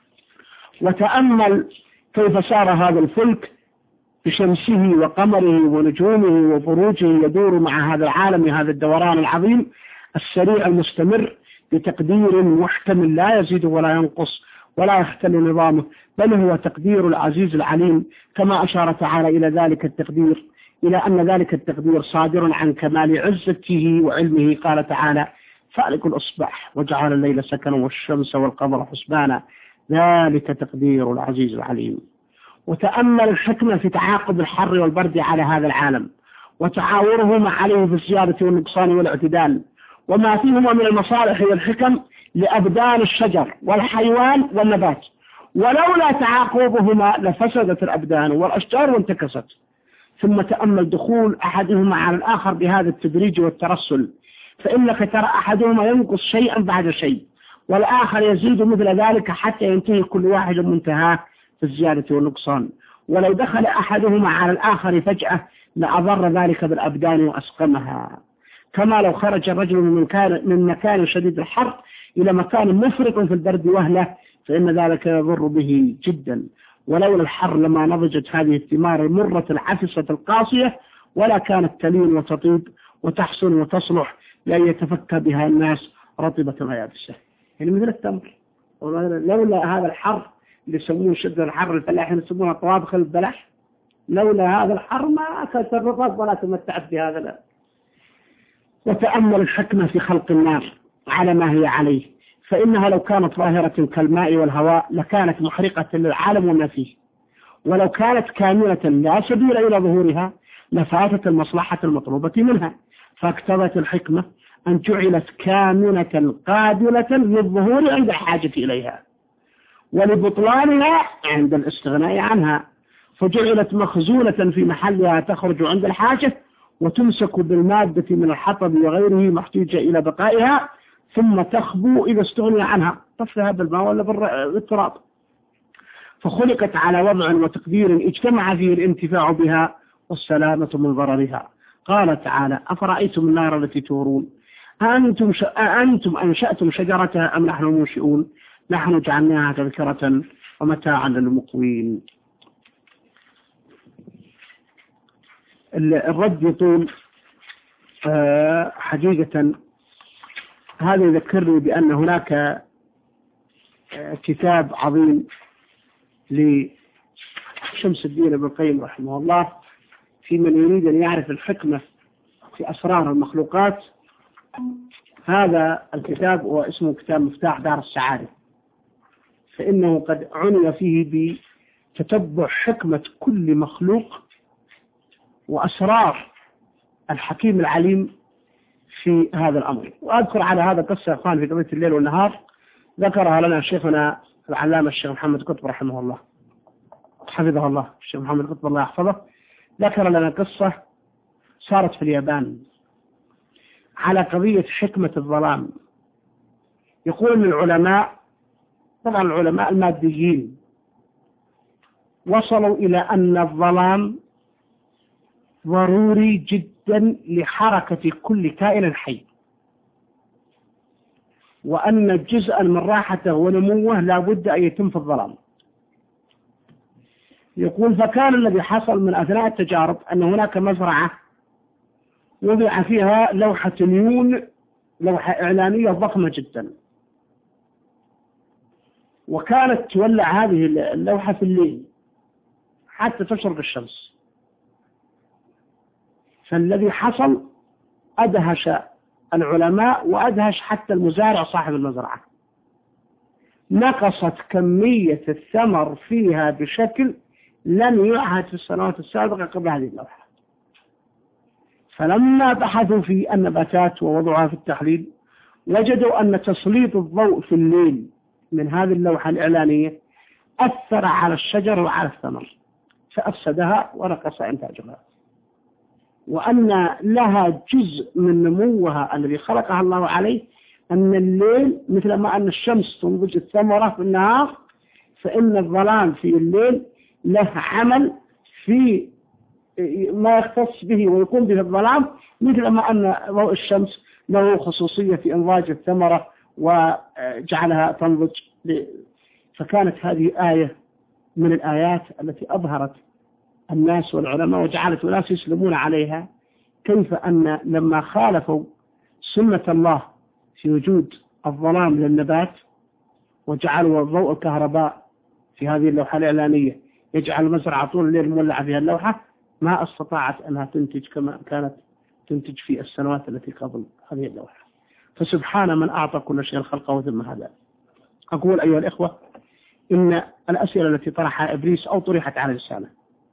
وتأمل كيف سار هذا الفلك بشمسه وقمره ونجومه وبروجه يدور مع هذا العالم هذا الدوران العظيم السريع المستمر بتقدير محكم لا يزيد ولا ينقص ولا يختل نظامه، بل هو تقدير العزيز العليم، كما أشار تعالى إلى ذلك التقدير إلى أن ذلك التقدير صادر عن كمال عزته وعلمه. قال تعالى: فالق الأصبح وجعل الليل سكنا والشمس والقمر حسبانا ذلك تقدير العزيز العليم. وتأمل الحكمة في تعاقب الحر والبرد على هذا العالم وتعاورهما عليه في الزيادة والنقصان والاعتدال، وما فيهما من المصالح والحكم لأبدان الشجر والحيوان والنبات، ولولا تعاقبهما لفسدت الأبدان والأشجار وانتكست. ثم تأمل دخول أحدهما على الآخر بهذا التدريج والترسل، فإنك ترى أحدهما ينقص شيئا بعد شيء والآخر يزيد مثل ذلك حتى ينتهي كل واحد منتهاه في الزيادة والنقصان، ولو دخل أحدهما على الآخر فجأة لأضر ذلك بالأبدان وأسقمها، كما لو خرج الرجل من مكان, من مكان شديد الحر إلى مكان مفرط في البرد وهله فإن ذلك يضر به جدا، ولولا الحر لما نضجت هذه الثمار المرة العفصة القاسية ولا كانت تلين وتطيب وتحسن وتصلح لأن يتفكى بها الناس رطبة ويابسة، يعني مثل التمر. لولا هذا الحر اللي يسمونه شدة الحر الفلاحين يسمونها طوابخ البلح، لولا هذا الحر ما أكلت الرطب ولا تمتعت بهذا لا. وتأمل الحكمة في خلق النار على ما هي عليه، فإنها لو كانت ظاهرة كالماء والهواء لكانت محرقة للعالم وما فيه، ولو كانت كاملة لا سبيل إلى ظهورها لفاتت المصلحة المطلوبة منها، فاقتضت الحكمة أن جعلت كاملة قابلة للظهور عند الحاجة إليها ولبطلانها عند الاستغناء عنها، فجعلت مخزونة في محلها تخرج عند الحاجة وتمسك بالمادة من الحطب وغيره محتاجة إلى بقائها ثم تخبو إذا استغني عنها، طفلها بالماء ولا بالتراب، فخلقت على وضع وتقدير اجتمع فيه الانتفاع بها والسلامة من ضررها. قال تعالى: أفرأيتم النار التي تورون أنتم ش... أنتم أنشأتم شجرتها أم نحن المنشئون؟ نحن جعلناها تذكرة ومتاعا للمقوين. الرد يطول. أه حقيقة هذا يذكرني بأن هناك كتاب عظيم لشمس الدين ابن القيم رحمه الله في من يريد أن يعرف الحكمة في أسرار المخلوقات. هذا الكتاب هو اسمه كتاب مفتاح دار السعادة، فإنه قد عني فيه بتتبع حكمة كل مخلوق وأسرار الحكيم العليم في هذا الأمر. وأذكر على هذا قصة أخوان في قضية الليل والنهار ذكرها لنا شيخنا العلامة الشيخ محمد قطب رحمه الله حفظه الله. الشيخ محمد قطب الله يحفظه ذكر لنا قصة صارت في اليابان على قضية حكمة الظلام. يقول من العلماء، طبعا العلماء الماديين، وصلوا إلى أن الظلام ضروري جدا لحركة كل كائن حي، وأن جزءا من راحته ونموه لا بد أن يتم في الظلام. يقول فكان الذي حصل من أثناء التجارب أن هناك مزرعة وضع فيها لوحة نيون، لوحة إعلانية ضخمة جدا، وكانت تولع هذه اللوحة في الليل حتى تشرق الشمس. فالذي حصل أدهش العلماء وأدهش حتى المزارع صاحب المزرعة. نقصت كمية الثمر فيها بشكل لم يعهد في السنوات السابقة قبل هذه اللوحة. فلما بحثوا في النباتات ووضعها في التحليل وجدوا أن تسليط الضوء في الليل من هذه اللوحة الإعلانية أثر على الشجر وعلى الثمر فأفسدها ونقص إنتاجها، وأن لها جزء من نموها الذي خلقها الله عليه أن الليل مثل ما أن الشمس تنضج الثمرة في النهار، فإن الظلام في الليل له عمل في ما يختص به ويقوم به الظلام، مثل ما أن ضوء الشمس له خصوصية في إنضاج الثمرة وجعلها تنضج. فكانت هذه آية من الآيات التي أظهرت الناس والعلماء وجعلت الناس يسلمون عليها، كيف أن لما خالفوا سنة الله في وجود الظلام للنبات وجعلوا ضوء الكهرباء في هذه اللوحة الإعلانية يجعل المزرعة طول الليل مولعة فيها اللوحة، ما استطاعت أنها تنتج كما كانت تنتج في السنوات التي قبل هذه اللوحة. فسبحان من أعطى كل شيء خلقه ثم هدى. أقول أيها الإخوة إن الأسئلة التي طرحها إبليس أو طرحت على لسانه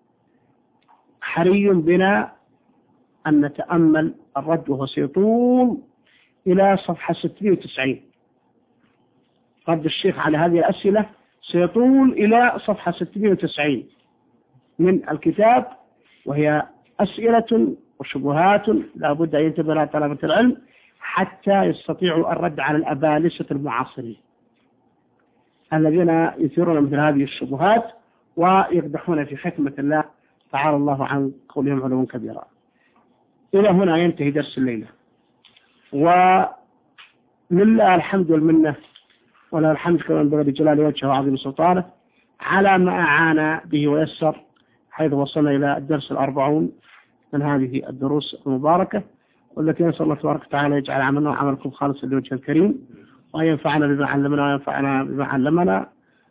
حري بنا أن نتأمل الرد، وهو سيطول إلى صفحة ستمائة وتسعين. رد الشيخ على هذه الأسئلة سيطول إلى صفحة ستمائة وتسعين من الكتاب، وهي أسئلة وشبهات لا بد أن ينتبه لها طلبة العلم حتى يستطيعوا الرد على الأبالسة المعاصرين الذين يثيرون مثل هذه الشبهات ويقدحون في حكمة الله تعالى الله عن قولهم علوا كبيرا. إلى هنا ينتهي درس الليلة، ولله الحمد والمنة وله الحمد كما ينبغي لجلال وجهه وعظيم سلطانه على ما أعان به ويسر، حيث وصلنا إلى الدرس الأربعون من هذه الدروس المباركة، والتي نسأل الله تبارك وتعالى يجعل عملنا وعملكم خالصا لوجهه الكريم، وأن ينفعنا بما علمنا وينفعنا بما علمنا.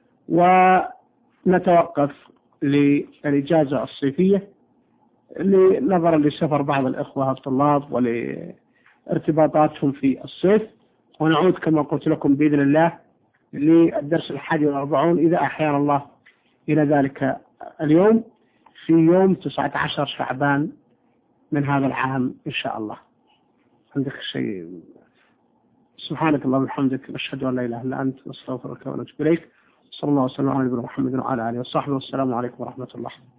ونتوقف للإجازة الصيفية نظرا لسفر بعض الإخوة الطلاب ولارتباطاتهم في الصيف، ونعود كما قلت لكم بإذن الله للدرس الحادي والأربعون إذا أحيانا الله إلى ذلك اليوم في يوم تسعة عشر شعبان من هذا العام إن شاء الله. عندك شيء؟ سبحانك اللهم وبحمدك، نشهد أن لا إله إلا أنت، نستغفرك ونتوب إليك. صلى الله وسلم على نبينا محمد وعلى آله وصحبه، والسلام عليكم ورحمة الله.